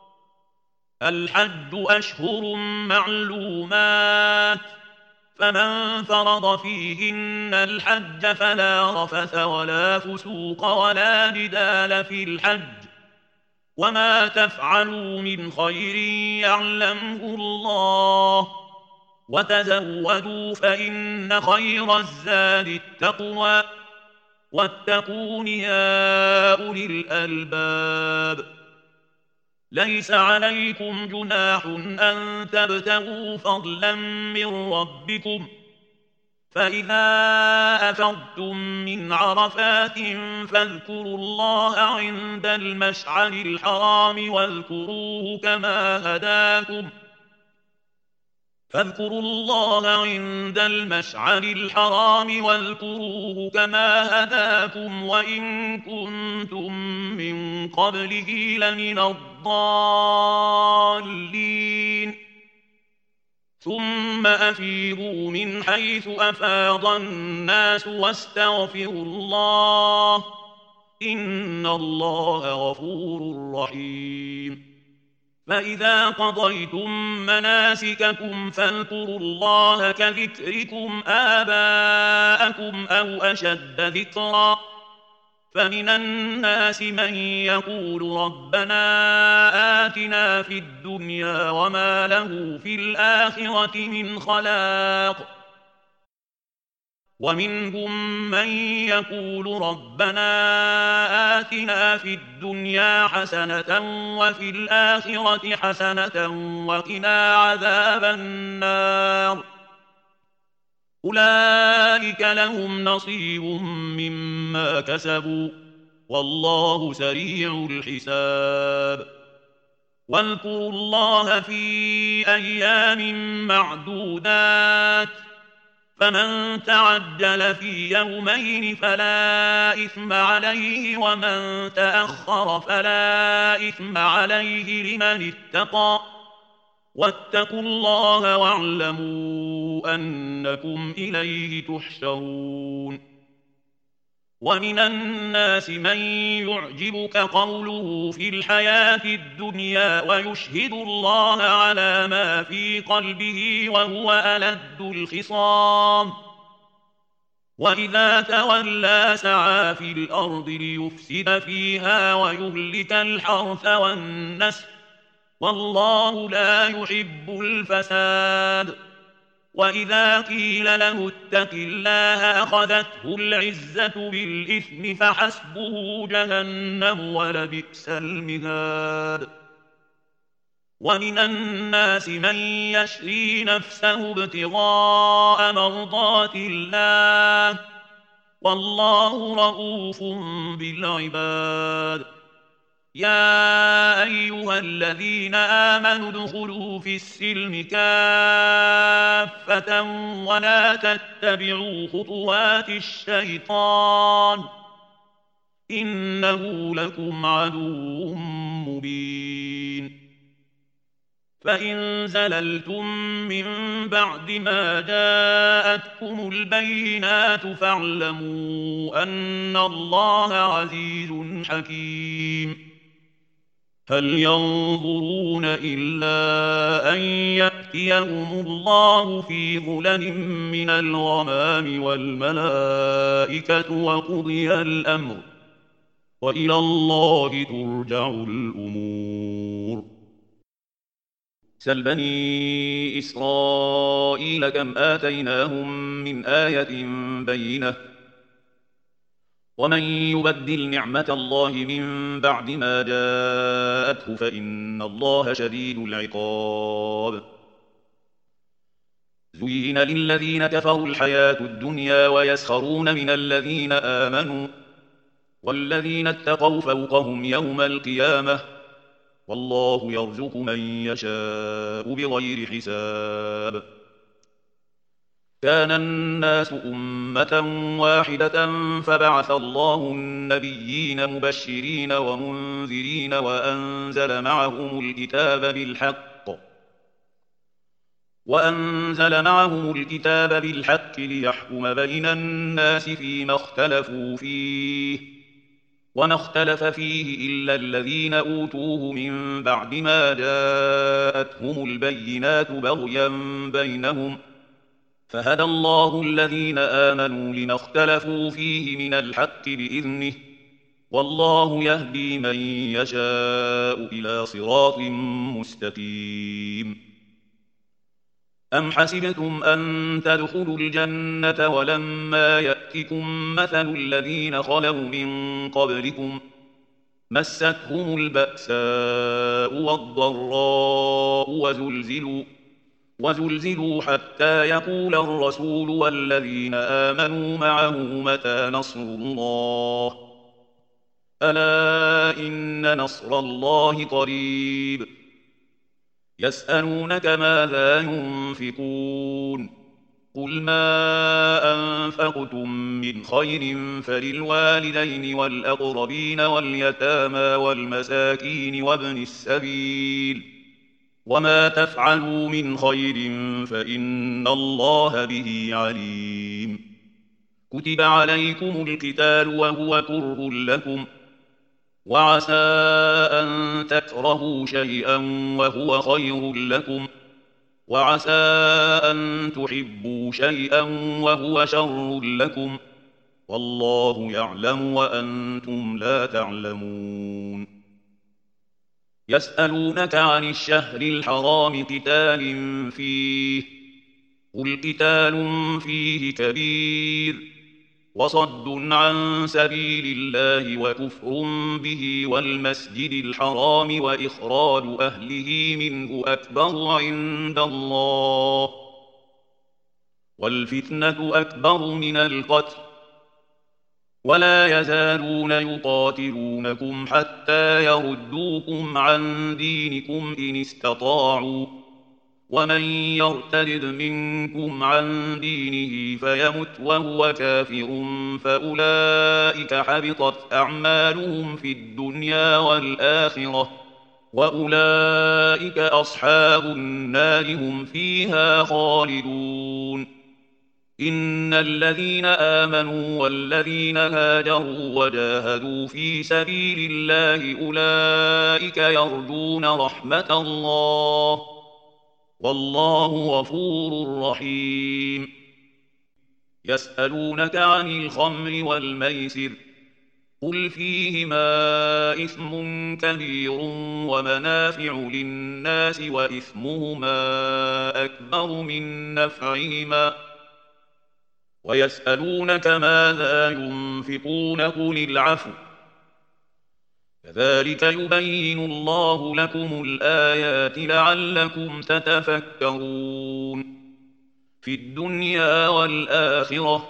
الحج أشهر معلومات فمن فرض فيهن الحج فلا رفث ولا فسوق ولا جدال في الحج وما تفعلوا من خير يعلمه الله وتزودوا فإن خير الزاد التقوى واتقون يا أولي الألباب. ليس عليكم جناح أن تبتغوا فضلا من ربكم فإذا أفضتم من عرفات فاذكروا الله عند المشعر الحرام واذكروه كما هداكم فاذكروا الله عند المشعر الحرام واذكروه كما هداكم وإن كنتم من قبله لمن الضالين ثم أفيضوا من حيث أفاض الناس واستغفروا الله إن الله غفور رحيم. فإذا قضيتم مناسككم فاذكروا الله كذكركم آباءكم أو أشد ذكرا فمن الناس من يقول ربنا آتنا في الدنيا وما له في الآخرة من خلاق ومنهم من يقول ربنا آتنا في الدنيا حسنة وفي الآخرة حسنة وقنا عذاب النار أولئك لهم نصيب مما كسبوا والله سريع الحساب. واذكروا الله في أيام معدودات فمن تعجل في يومين فلا إثم عليه ومن تأخر فلا إثم عليه لمن اتقى واتقوا الله واعلموا أنكم إليه تحشرون. ومن الناس من يعجبك قوله في الحياة الدنيا ويشهد الله على ما في قلبه وهو ألد الخصام وإذا تولى سعى في الأرض ليفسد فيها ويهلك الحرث والنسل والله لا يحب الفساد. وإذا قيل له اتق الله أخذته العزة بالإثم فحسبه جهنم ولبئس المهاد. ومن الناس من يشري نفسه ابتغاء مرضات الله والله رؤوف بالعباد. يا أيها الذين آمنوا ادخلوا في السلم كافة ولا تتبعوا خطوات الشيطان إنه لكم عدو مبين. فإن زللتم من بعد ما جاءتكم البينات فاعلموا أن الله عزيز حكيم. هل ينظرون إلا أن يأتيهم الله في ظلل من الغمام والملائكة وقضي الأمر وإلى الله ترجع الأمور. سل بني إسرائيل كم آتيناهم من آية بينة ومن يبدل نعمة الله من بعد ما جاءته فإن الله شديد العقاب. زين للذين كفروا الحياة الدنيا ويسخرون من الذين آمنوا والذين اتقوا فوقهم يوم القيامة والله يرزق من يشاء بغير حساب. كان الناس أمة واحدة فبعث الله النبيين مبشرين ومنذرين وأنزل معهم الكتاب بالحق وأنزل معهم الكتاب بالحق ليحكم بين الناس فيما اختلفوا فيه وما اختلف فيه إلا الذين أوتوه من بعد ما جاءتهم البينات بغيا بينهم فهدى الله الذين آمنوا لما اختلفوا فيه من الحق بإذنه والله يهدي من يشاء إلى صراط مستقيم. أم حسبتم أن تدخلوا الجنة ولما يأتكم مثل الذين خلوا من قبلكم مستهم البأساء والضراء وزلزلوا وزلزلوا حتى يقول الرسول والذين آمنوا معه متى نصر الله ألا إن نصر الله قريب. يسألونك ماذا ينفقون قل ما أنفقتم من خير فللوالدين والأقربين واليتامى والمساكين وابن السبيل وما تفعلوا من خير فإن الله به عليم. كتب عليكم القتال وهو كره لكم وعسى أن تكرهوا شيئا وهو خير لكم وعسى أن تحبوا شيئا وهو شر لكم والله يعلم وأنتم لا تعلمون. يسألونك عن الشهر الحرام قتال فيه قل قتال فيه كبير وصد عن سبيل الله وكفر به والمسجد الحرام وإخراج أهله منه أكبر عند الله والفتنة أكبر من القتل ولا يزالون يقاتلونكم حتى يردوكم عن دينكم إن استطاعوا ومن يرتد منكم عن دينه فيمت وهو كافر فأولئك حبطت أعمالهم في الدنيا والآخرة وأولئك أصحاب النار هم فيها خالدون. إن الذين آمنوا والذين هاجروا وجاهدوا في سبيل الله أولئك يرجون رحمة الله والله غفور رحيم. يسألونك عن الخمر والميسر قل فيهما إثم كبير ومنافع للناس وإثمهما أكبر من نفعهما ويسألونك ماذا ينفقون قل العفو كذلك يبين الله لكم الآيات لعلكم تتفكرون في الدنيا والآخرة.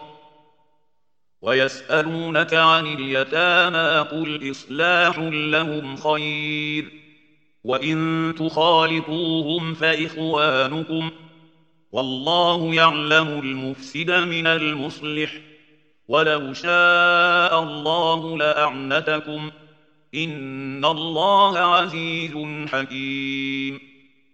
ويسألونك عن اليتامى قل إصلاح لهم خير وإن تخالطوهم فإخوانكم والله يعلم المفسد من المصلح ولو شاء الله لأعنتكم إن الله عزيز حكيم.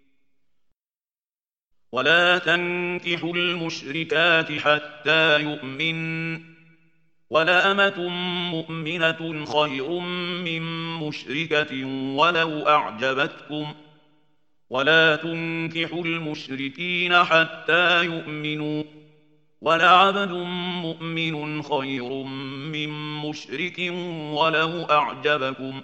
ولا تنكحوا المشركات حتى يؤمن ولأمة مؤمنة خير من مشركة ولو أعجبتكم ولا تنكحوا المشركين حتى يؤمنوا ولعبد مؤمن خير من مشرك ولو أعجبكم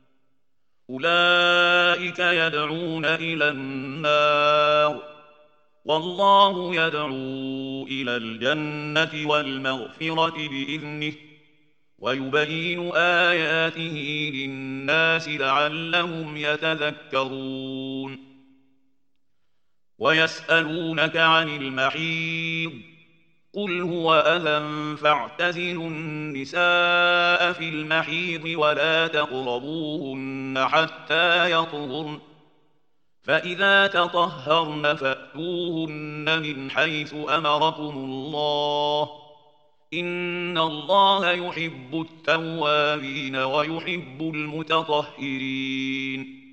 أولئك يدعون إلى النار والله يدعو إلى الجنة والمغفرة بإذنه ويبين آياته للناس لعلهم يتذكرون. ويسألونك عن المحيض قل هو أذى فاعتزلوا النساء في المحيض ولا تقربوهن حتى يطهرن فإذا تطهرن فأتوهن من حيث أمركم الله إن الله يحب التوابين ويحب المتطهرين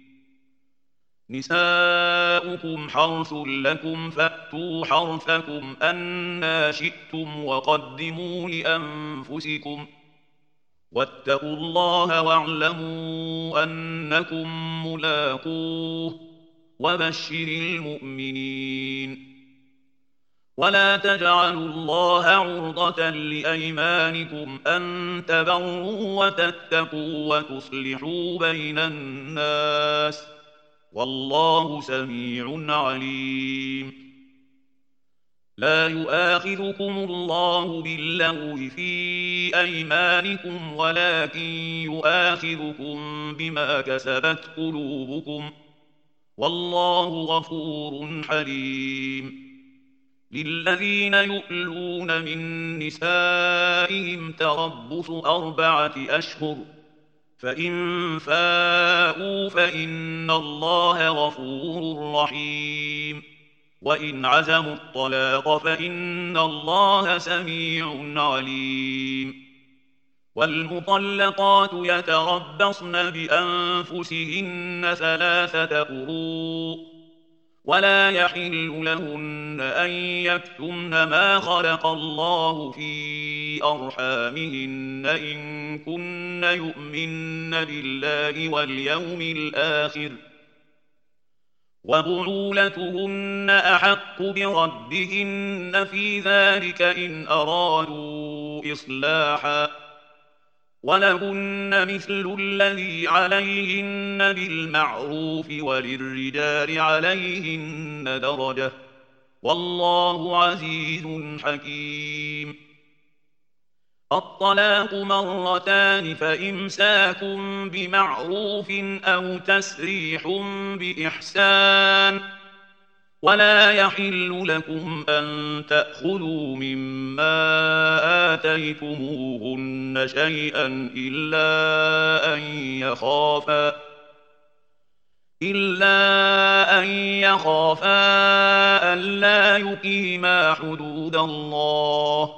نساؤكم حرث لكم فأتوا حرثكم أنى شئتم وقدموا لأنفسكم واتقوا الله واعلموا أنكم ملاقوه وبشر المؤمنين ولا تجعلوا الله عرضة لأيمانكم أن تبروا وتتقوا وتصلحوا بين الناس والله سميع عليم لا يؤاخذكم الله باللغو في أيمانكم ولكن يؤاخذكم بما كسبت قلوبكم والله غفور حليم للذين يؤلون من نسائهم تربص أربعة أشهر فإن فاءوا فإن الله غفور رحيم وإن عزموا الطلاق فإن الله سميع عليم والمطلقات يتربصن بأنفسهن ثلاثة قروء ولا يحل لهن أن يكتمن ما خلق الله في أرحامهن إن كن يؤمن بالله واليوم الآخر وبعولتهن أحق بردهن في ذلك إن أرادوا إصلاحا ولهن مثل الذي عليهن بالمعروف وللرجال عليهن درجة والله عزيز حكيم الطلاق مرتان فإمساك بمعروف أو تسريح بإحسان ولا يحل لكم أن تأخذوا مما آتيتموهن شيئا إلا أن يخافا إلا أن يخافا ألا يقيما حدود الله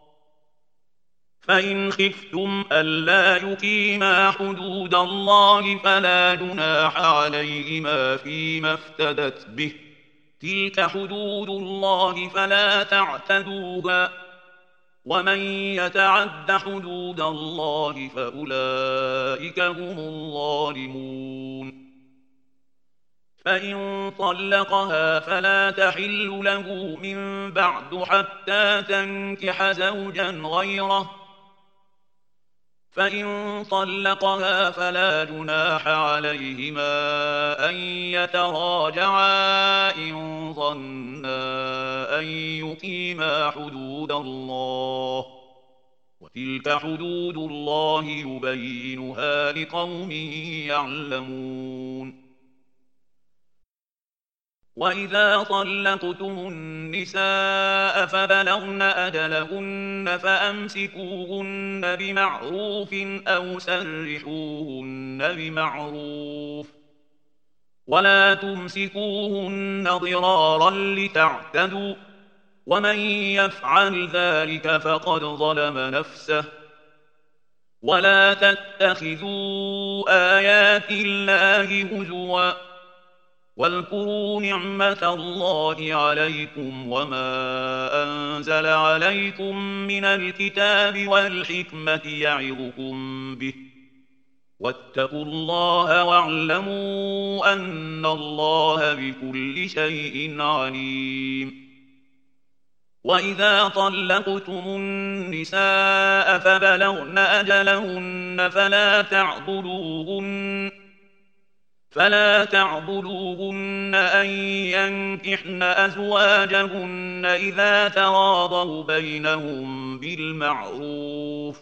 فإن خفتم ألا يقيما حدود الله فلا جناح عليهما فيما افتدت به تلك حدود الله فلا تعتدوها ومن يتعد حدود الله فأولئك هم الظالمون فإن طلقها فلا تحل له من بعد حتى تنكح زوجا غيره فإن طلقها فلا جناح عليهما أن يتراجعا إن ظنا أن يقيما حدود الله وتلك حدود الله يبينها لقوم يعلمون وإذا طلقتم النساء فبلغن أجلهن فأمسكوهن بمعروف أو سرحوهن بمعروف ولا تمسكوهن ضرارا لتعتدوا ومن يفعل ذلك فقد ظلم نفسه ولا تتخذوا آيات الله هزوا واذكروا نعمة الله عليكم وما أنزل عليكم من الكتاب والحكمة يعظكم به واتقوا الله واعلموا أن الله بكل شيء عليم وإذا طلقتم النساء فبلغن أجلهن فلا تعضلوهن فلا تعضلوهن أن ينكحن أزواجهن إذا تراضوا بينهم بالمعروف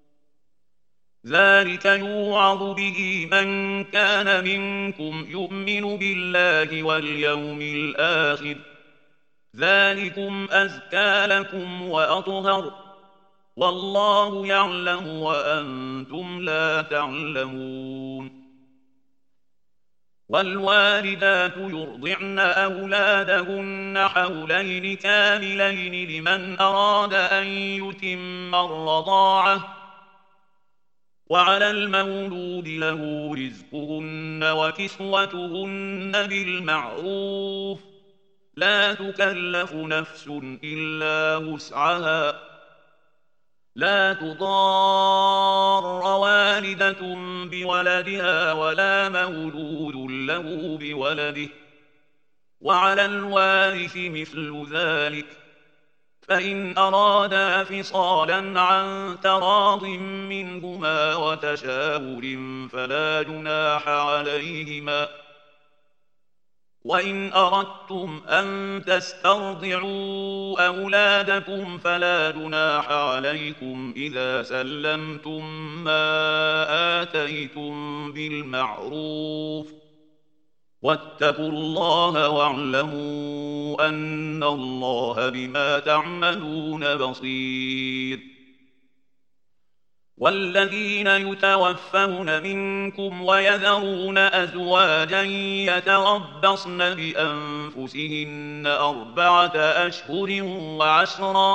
ذلك يوعظ به من كان منكم يؤمن بالله واليوم الآخر ذلكم أزكى لكم وأطهر والله يعلم وأنتم لا تعلمون والوالدات يرضعن أولادهن حولين كاملين لمن أراد أن يتم الرضاعة، وعلى المولود له رزقهن وكسوتهن بالمعروف، لا تكلف نفس إلا وسعها، لا تضار والدة بولدها ولا مولود له بولده، وعلى الوارث مثل ذلك، فإن أرادا فصالا عن تراض منهما وتشاور فلا جناح عليهما. وإن أردتم أن تسترضعوا أولادكم فلا جناح عليكم إذا سلمتم ما آتيتم بالمعروف، واتقوا الله واعلموا أن الله بما تعملون بصير. والذين يتوفون منكم ويذرون أزواجا يتربصن بأنفسهن أربعة أشهر وعشرا،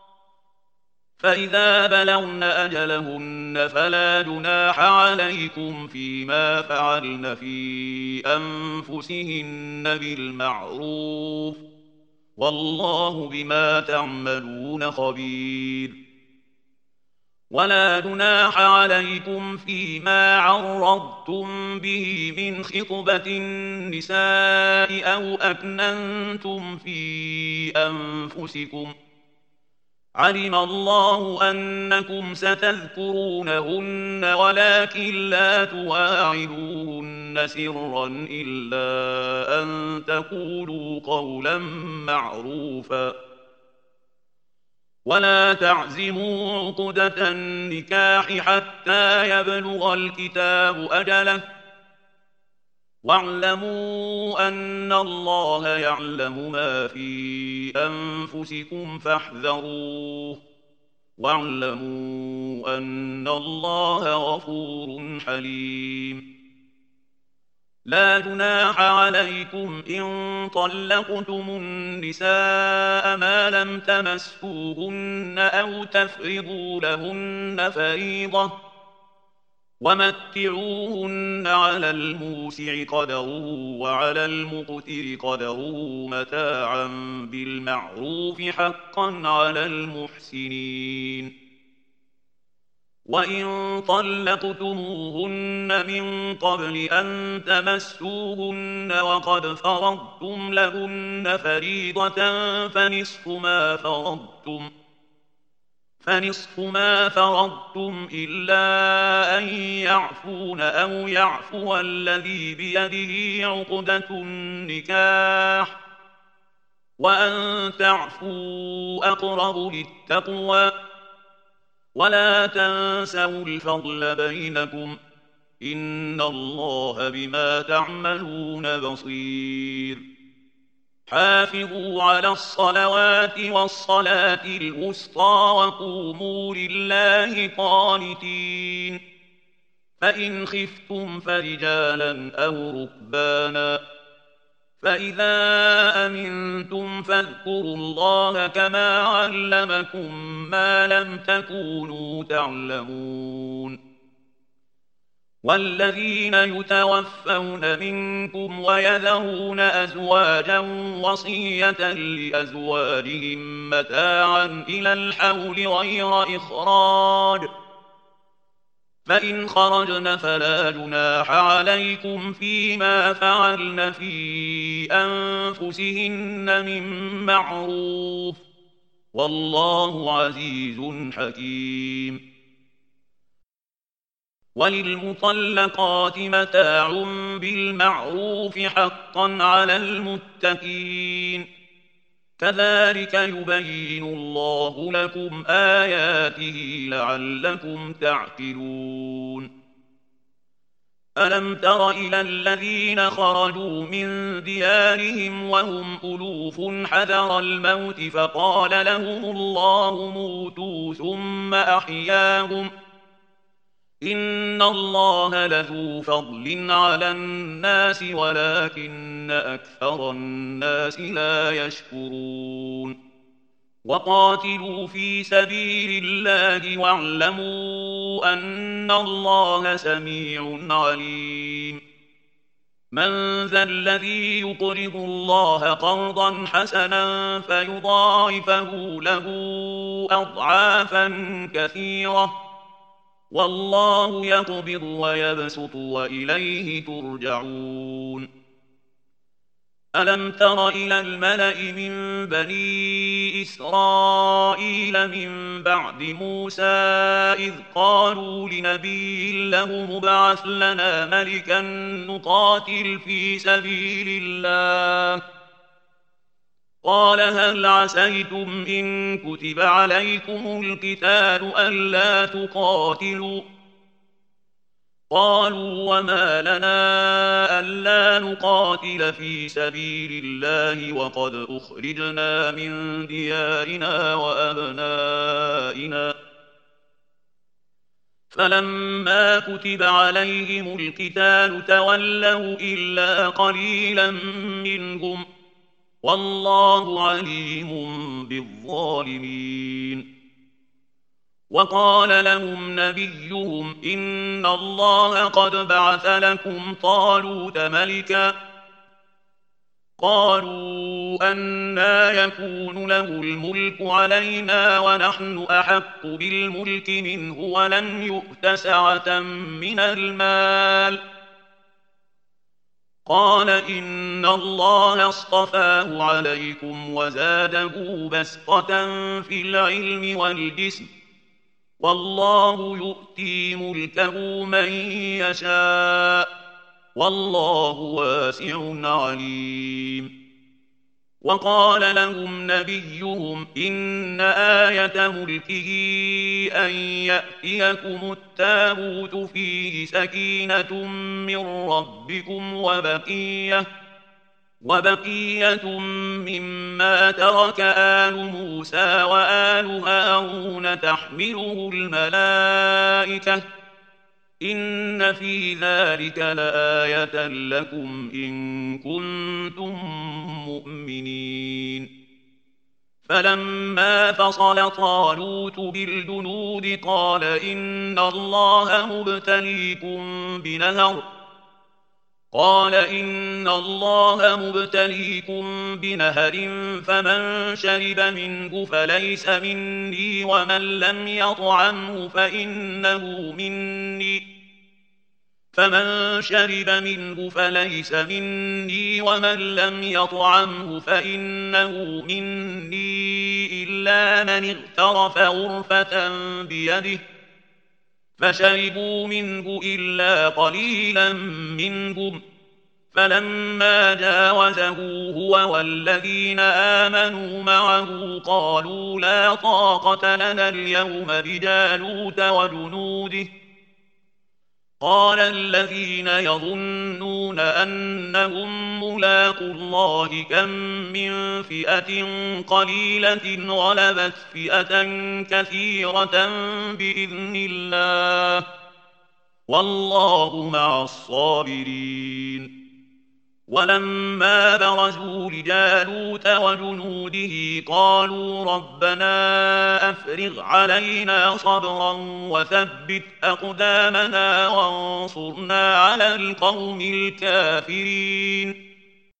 فإذا بلغن أجلهن فلا جناح عليكم فيما فعلن في أنفسهن بالمعروف، والله بما تعملون خبير. ولا جناح عليكم فيما عرضتم به من خطبة النساء أو أكننتم في أنفسكم، علم الله أنكم ستذكرونهن ولكن لا تواعدوهن سرا إلا أن تقولوا قولا معروفا. ولا تعزموا عقدة النكاح حتى يبلغ الكتاب أجله، واعلموا أن الله يعلم ما في أنفسكم فاحذروه، واعلموا أن الله غفور حليم. لا جناح عليكم إن طلقتم النساء ما لم تمسوهن أو تفرضوا لهن فريضة، ومتعوهن على الموسع قدره وعلى المقتر قدره متاعا بالمعروف حقا على المحسنين. وإن طلقتموهن من قبل أن تمسوهن وقد فرضتم لهن فريضة فنصف ما فرضتم فنصف ما فرضتم إلا أن يعفون أو يعفو الذي بيده عقدة النكاح، وأن تعفوا أقرب للتقوى، ولا تنسوا الفضل بينكم، إن الله بما تعملون بصير. حافظوا على الصلوات والصلاة الوسطى وقوموا لله قانتين، فإن خفتم فرجالا أو ركبانا، فإذا أمنتم فاذكروا الله كما علمكم ما لم تكونوا تعلمون. والذين يتوفون منكم ويذرون أزواجا وصية لأزواجهم متاعا إلى الحول غير إخراج، فإن خرجن فلا جناح عليكم فيما فعلن في أنفسهن من معروف، والله عزيز حكيم. وللمطلقات متاع بالمعروف حقا على المتقين، كذلك يبين الله لكم آياته لعلكم تعقلون. ألم تر إلى الذين خرجوا من ديارهم وهم ألوف حذر الموت فقال لهم الله موتوا ثم أحياهم، إن الله لذو فضل على الناس ولكن أكثر الناس لا يشكرون وقاتلوا في سبيل الله واعلموا أن الله سميع عليم من ذا الذي يقرض الله قرضا حسنا فيضاعفه له أضعافا كثيرة والله يقبض ويبسط وإليه ترجعون ألم تر إلى الملأ من بني إسرائيل من بعد موسى إذ قالوا لنبي له مبعث لنا ملكا نقاتل في سبيل الله قال هل عسيتم إن كتب عليكم القتال ألا تقاتلوا قالوا وما لنا ألا نقاتل في سبيل الله وقد أخرجنا من ديارنا وأبنائنا فلما كتب عليهم القتال تولوا إلا قليلا منهم والله عليم بالظالمين وقال لهم نبيهم إن الله قد بعث لكم طالوت ملكا قالوا أنى يكون له الملك علينا ونحن أحق بالملك منه ولم يؤت سعة من المال قال إن الله اصطفاه عليكم وزاده بسطة في العلم والجسم والله يؤتي ملكه من يشاء والله واسع عليم وقال لهم نبيهم إن آية ملكه أن يأتيكم التابوت فيه سكينة من ربكم وبقية وبقية مما ترك آل موسى وآل هارون تحمله الملائكة إن في ذلك لآية لكم إن كنتم مؤمنين فلما فصل طالوت بالجنود قال إن الله مبتليكم بنهر قال إن الله مبتليكم بنهر فمن شرب منه فليس مني ومن لم يطعمه فإنه مني فمن شرب منه فليس مني ومن لم يطعمه فإنه مني إلا من اغترف غرفة بيده فشربوا منه إلا قليلا منهم فلما جاوزه هو والذين آمنوا معه قالوا لا طاقة لنا اليوم بجالوت وجنوده قال الذين يظنون أنهم ملاقو الله كم من فئة قليلة غلبت فئة كثيرة بإذن الله والله مع الصابرين ولما برزوا لجالوت وجنوده قالوا ربنا أفرغ علينا صبرا وثبت أقدامنا وانصرنا على القوم الكافرين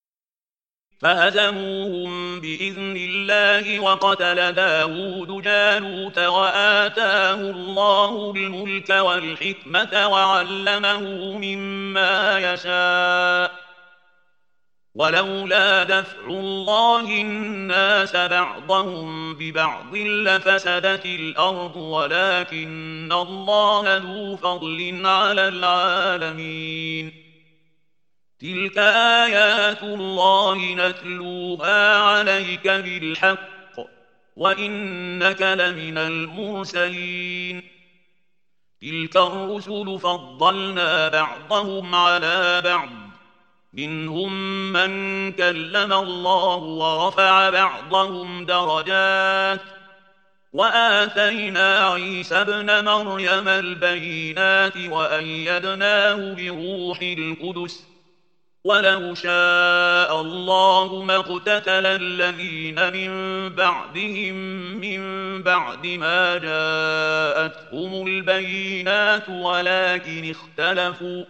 فهزموهم بإذن الله وقتل داود جالوت وآتاه الله الملك والحكمة وعلمه مما يشاء ولولا دفع الله الناس بعضهم ببعض لفسدت الأرض ولكن الله ذو فضل على العالمين تلك آيات الله نتلوها عليك بالحق وإنك لمن المرسلين تلك الرسل فضلنا بعضهم على بعض منهم من كلم الله ورفع بعضهم درجات وآتينا عيسى ابن مريم البينات وأيدناه بروح القدس ولو شاء الله ما اقتتل الذين من بعدهم من بعد ما جاءتهم البينات ولكن اختلفوا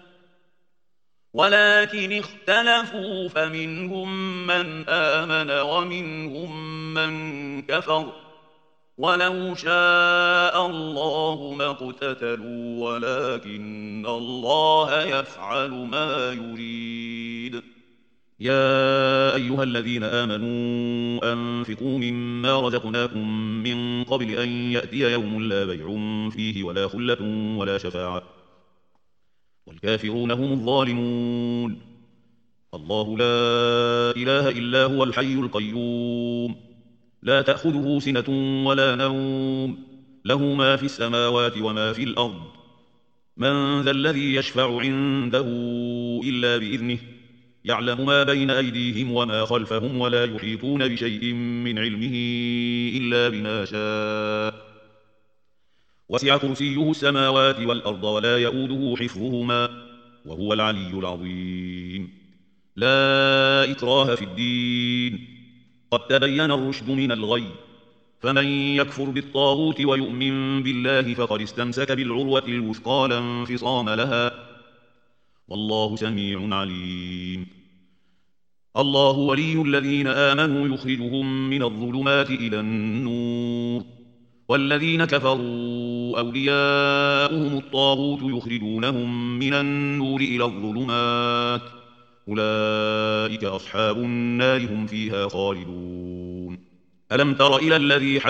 ولكن اختلفوا فمنهم من آمن ومنهم من كفر ولو شاء الله ما اقتتلوا ولكن الله يفعل ما يريد. يا أيها الذين آمنوا أنفقوا مما رزقناكم من قبل أن يأتي يوم لا بيع فيه ولا خلة ولا شفاعة والكافرون هم الظالمون. الله لا إله إلا هو الحي القيوم لا تأخذه سنة ولا نوم له ما في السماوات وما في الأرض من ذا الذي يشفع عنده إلا بإذنه يعلم ما بين أيديهم وما خلفهم ولا يحيطون بشيء من علمه إلا بما شاء وسع كرسيه السماوات والأرض ولا يؤوده حفظهما وهو العلي العظيم. لا إكراه في الدين قد تبين الرشد من الغي فمن يكفر بالطاغوت ويؤمن بالله فقد استمسك بالعروة الوثقى لا انفصام لها والله سميع عليم. الله ولي الذين آمنوا يخرجهم من الظلمات إلى النور والذين كفروا أولياؤهم الطاغوت يخرجونهم من النور إلى الظلمات أولئك أصحاب النار هم فيها خالدون. ألم تر إلى الذي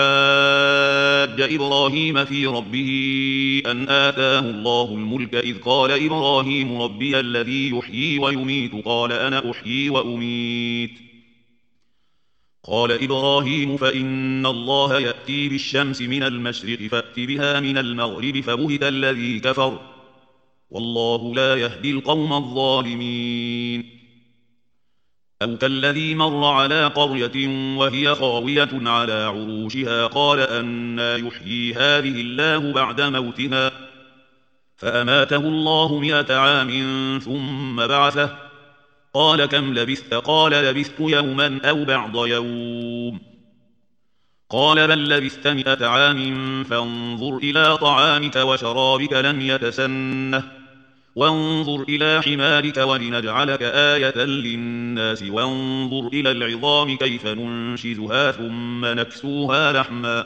حاج إبراهيم في ربه أن آتاه الله الملك إذ قال إبراهيم ربي الذي يحيي ويميت قال أنا أحيي وأميت قال إبراهيم فإن الله يأتي بالشمس من المشرق فأت بها من المغرب فبهت الذي كفر والله لا يهدي القوم الظالمين. أو كالذي مر على قرية وهي خاوية على عروشها قال أنى يحيي هذه الله بعد موتها فأماته الله مئة عام ثم بعثه قال كم لبثت قال لبثت يوما أو بعض يوم قال بل لبثت مئة عام فانظر إلى طعامك وشرابك لم يتسنه وانظر إلى حمارك ولنجعلك آية للناس وانظر إلى العظام كيف ننشزها ثم نكسوها لحما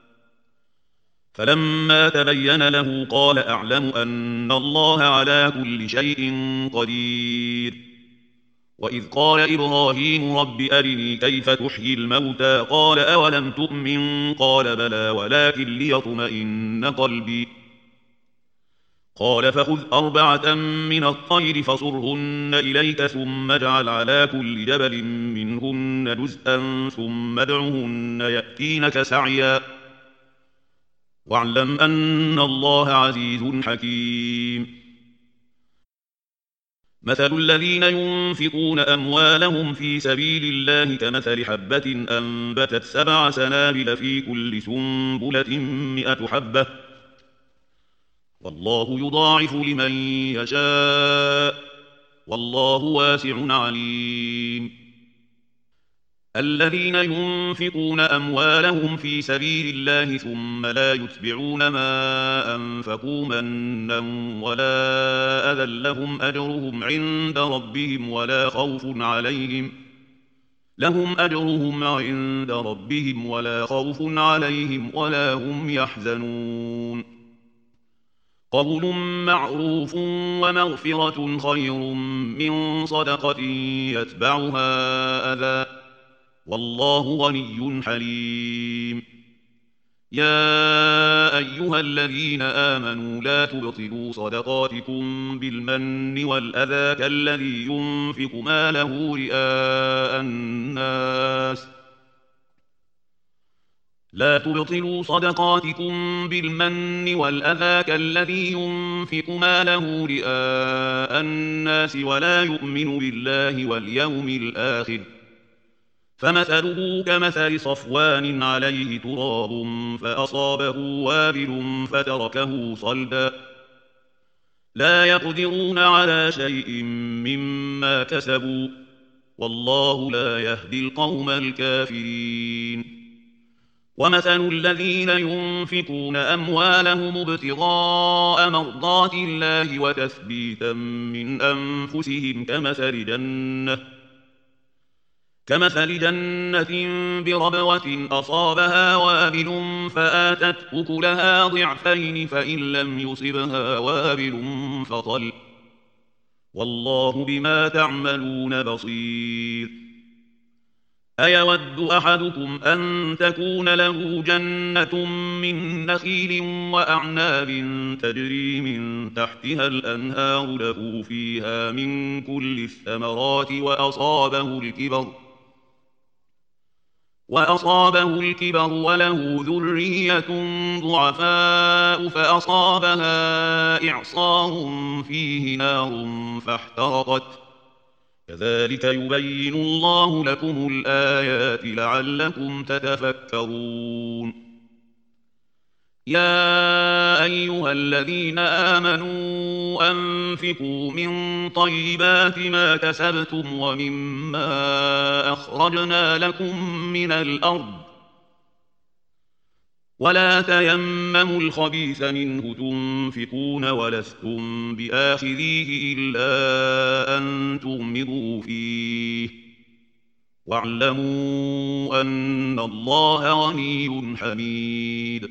فلما تبين له قال أعلم أن الله على كل شيء قدير. وإذ قال إبراهيم رب أرني كيف تحيي الموتى قال أولم تؤمن قال بلى ولكن ليطمئن قلبي قال فخذ أربعة من الطير فصرهن إليك ثم اجعل على كل جبل منهن جزءا ثم ادعهن يأتينك سعيا واعلم أن الله عزيز حكيم. مثل الذين ينفقون أموالهم في سبيل الله كمثل حبة أنبتت سبع سنابل في كل سنبلة مئة حبة والله يضاعف لمن يشاء والله واسع عليم. الذين ينفقون أموالهم في سبيل الله ثم لا يتبعون ما أنفقوا منا ولا أذى لهم أجرهم عند ربهم ولا خوف عليهم لهم أجرهم عند ربهم ولا خوف عليهم ولا هم يحزنون. قول معروف ومغفرة خير من صدقة يتبعها أذى والله غني حليم. يا أيها الذين آمنوا لا تبطلوا صدقاتكم بالمن والأذى كالذي ينفق ماله رئاء الناس لا تبطلوا صدقاتكم بالمن والأذى كالذي ينفق ماله رئاء الناس ولا يؤمن بالله واليوم الآخر فمثله كمثل صفوان عليه تراب فأصابه وابل فتركه صلدا لا يقدرون على شيء مما كسبوا والله لا يهدي القوم الكافرين ومثل الذين ينفقون أموالهم ابتغاء مرضات الله وتثبيتا من أنفسهم كمثل جنة كمثل جنة بربوة أصابها وابل فآتت أكلها ضعفين فإن لم يصبها وابل فطل والله بما تعملون بصير أيود أحدكم أن تكون له جنة من نخيل وأعناب تجري من تحتها الأنهار له فيها من كل الثمرات وأصابه الكبر وأصابه الكبر وله ذرية ضعفاء فأصابها إعصار فيه نار فاحترقت كذلك يبين الله لكم الآيات لعلكم تتفكرون يا أيها الذين آمنوا أنفقوا من طيبات ما كسبتم ومما أخرجنا لكم من الأرض ولا تيمموا الخبيث منه تنفقون ولستم بآخذيه إلا أن تغمضوا فيه واعلموا أن الله غني حميد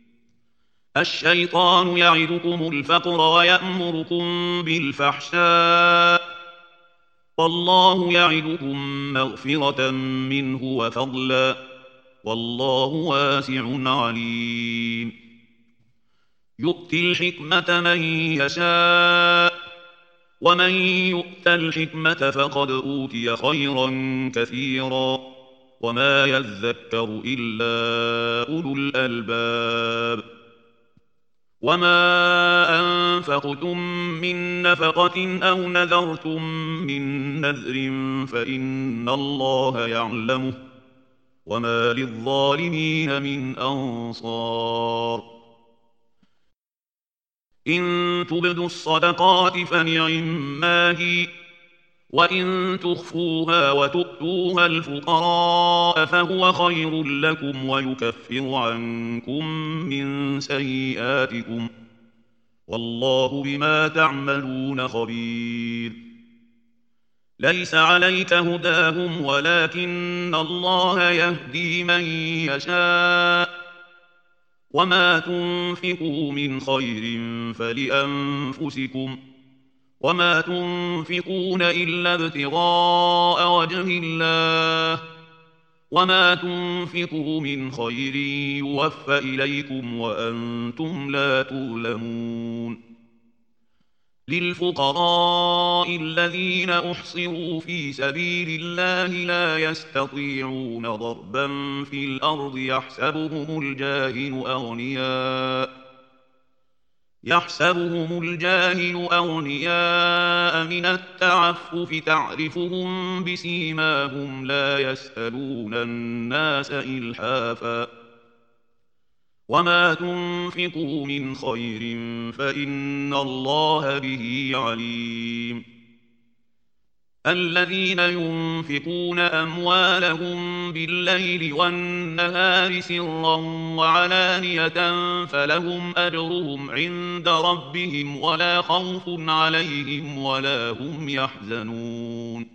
الشيطان يعدكم الفقر ويأمركم بالفحشاء والله يعدكم مغفرة منه وفضلا والله واسع عليم يؤتي الحكمة من يشاء ومن يؤت الحكمة فقد أوتي خيرا كثيرا وما يذكر إلا أولو الألباب وما أنفقتم من نفقة أو نذرتم من نذر فإن الله يعلمه وما للظالمين من أنصار إن تبدوا الصدقات فنعما هي وإن تخفوها وتؤتوها الفقراء فهو خير لكم ويكفر عنكم من سيئاتكم والله بما تعملون خبير ليس عليك هداهم ولكن الله يهدي من يشاء وما تنفقوا من خير فلأنفسكم وما تنفقون إلا ابتغاء وجه الله وما تنفقوا من خير يوفى إليكم وأنتم لا تظلمون للفقراء الذين أحصروا في سبيل الله لا يستطيعون ضربا في الأرض يحسبهم الجاهل أغنياء يحسبهم الجاهل أغنياء من التعفف تعرفهم بسيماهم لا يسألون الناس إلحافا وما تنفقوا من خير فإن الله به عليم الذين ينفقون أموالهم بالليل والنهار سرا وعلانية فلهم أجرهم عند ربهم ولا خوف عليهم ولا هم يحزنون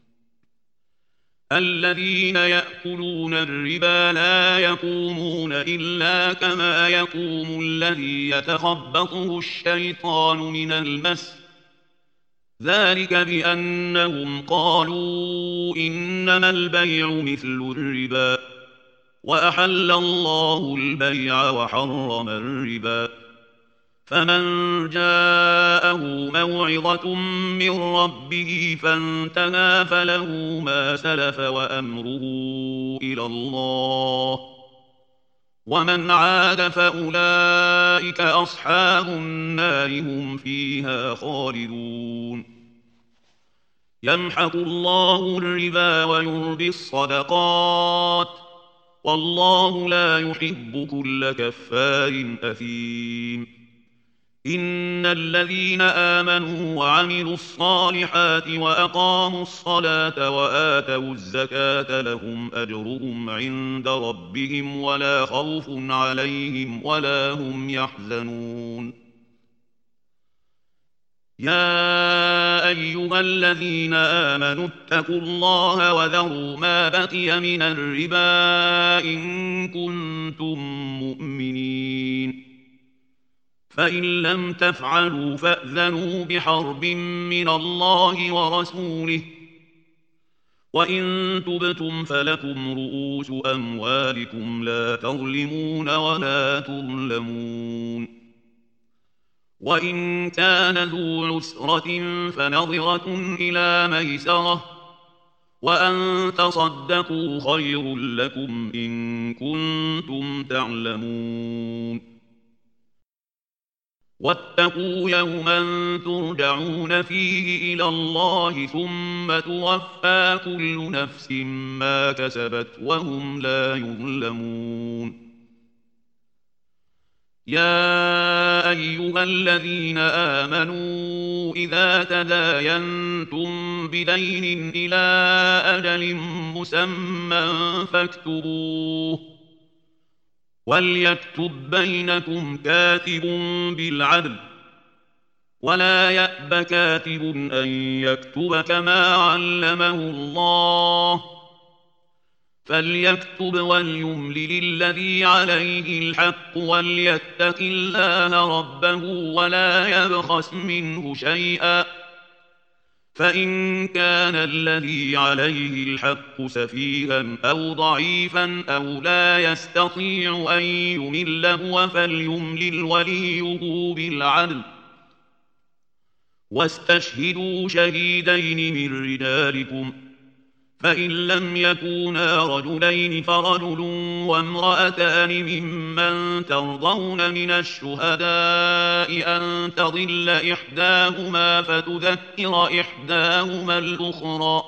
الذين يأكلون الربا لا يقومون إلا كما يقوم الذي يتخبطه الشيطان من المس ذلك بأنهم قالوا إنما البيع مثل الربا وأحل الله البيع وحرم الربا فمن جاءه موعظة من ربه فانتهى فله ما سلف وأمره إلى الله ومن عاد فأولئك أصحاب النار هم فيها خالدون يمحق الله الربا ويربي الصدقات والله لا يحب كل كفار أثيم إن الذين آمنوا وعملوا الصالحات وأقاموا الصلاة وآتوا الزكاة لهم أجرهم عند ربهم ولا خوف عليهم ولا هم يحزنون يا أيها الذين آمنوا اتقوا الله وذروا ما بقي من الربا إن كنتم مؤمنين فإن لم تفعلوا فأذنوا بحرب من الله ورسوله وإن تبتم فلكم رؤوس أموالكم لا تظلمون ولا تظلمون وإن كان ذو عسرة فنظرة إلى ميسرة وأن تصدقوا خير لكم إن كنتم تعلمون واتقوا يوما ترجعون فيه إلى الله ثم توفى كل نفس ما كسبت وهم لا يظلمون يا أيها الذين آمنوا إذا تداينتم بدين إلى أجل مسمى فاكتبوه وليكتب بينكم كاتب بالعدل ولا يأب كاتب أن يكتب كما علمه الله فليكتب وليملل الذي عليه الحق وليتق الله ربه ولا يبخس منه شيئا فإن كان الذي عليه الحق سفيها أو ضعيفا أو لا يستطيع أن يمل هو فليملل وليه بالعدل واستشهدوا شهيدين من رجالكم فإن لم يكونا رجلين فرجل وامرأتان ممن ترضون من الشهداء أن تضل إحداهما فتذكر إحداهما الأخرى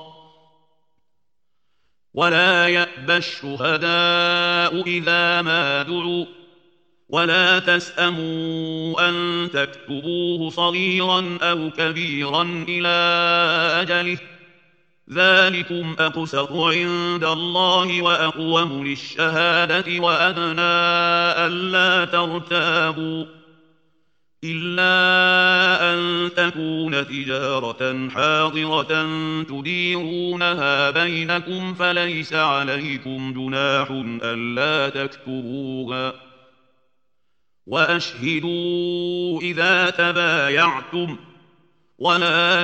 ولا يأبى الشهداء إذا ما دعوا ولا تسأموا أن تكتبوه صغيرا أو كبيرا إلى أجله ذلكم أقسط عند الله وأقوم للشهادة وأدنى ألا ترتابوا إلا أن تكون تجارة حاضرة تديرونها بينكم فليس عليكم جناح ألا تكتبوها وأشهدوا إذا تبايعتم ولا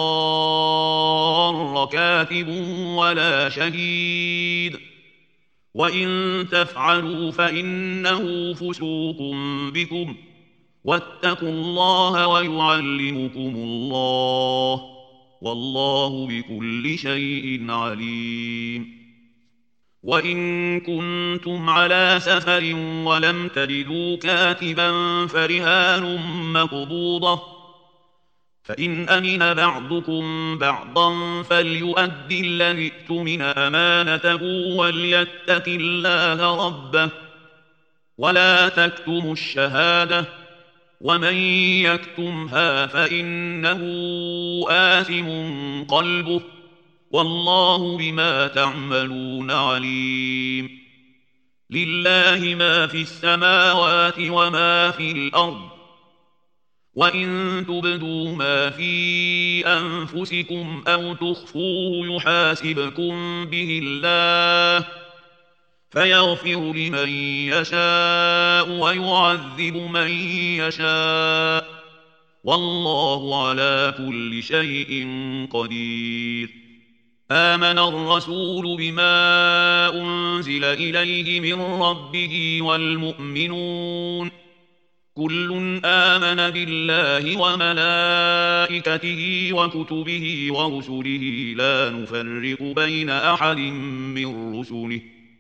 يضار كاتب ولا شهيد وإن تفعلوا فإنه فسوق بكم واتقوا الله ويعلمكم الله والله بكل شيء عليم وإن كنتم على سفر ولم تجدوا كاتبا فرهان مقبوضة فإن أمن بعضكم بعضا فليؤدي الذي اؤتمن أمانته وليتق الله ربه ولا تكتموا الشهادة ومن يكتمها فإنه آثم قلبه والله بما تعملون عليم لله ما في السماوات وما في الأرض وإن تبدوا ما في أنفسكم أو تخفوه يحاسبكم به الله فيغفر لمن يشاء ويعذب من يشاء والله على كل شيء قدير آمن الرسول بما أنزل إليه من ربه والمؤمنون كل آمن بالله وملائكته وكتبه ورسله لا نفرق بين أحد من رسله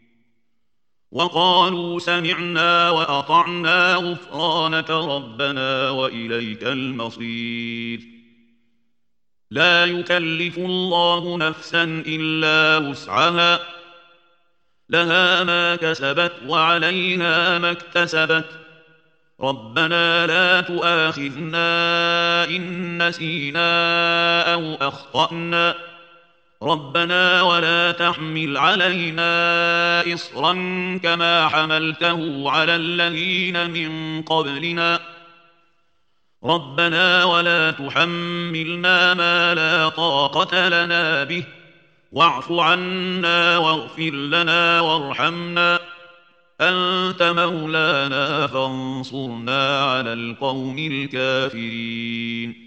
وقالوا سمعنا وأطعنا غفرانك ربنا وإليك المصير لا يكلف الله نفسا إلا وسعها لها ما كسبت وعليها ما اكتسبت ربنا لا تؤاخذنا إن نسينا أو أخطأنا ربنا ولا تحمل علينا إصرا كما حملته على الذين من قبلنا ربنا ولا تحملنا ما لا طاقة لنا به واعف عنا واغفر لنا وارحمنا أنت مولانا فانصرنا على القوم الكافرين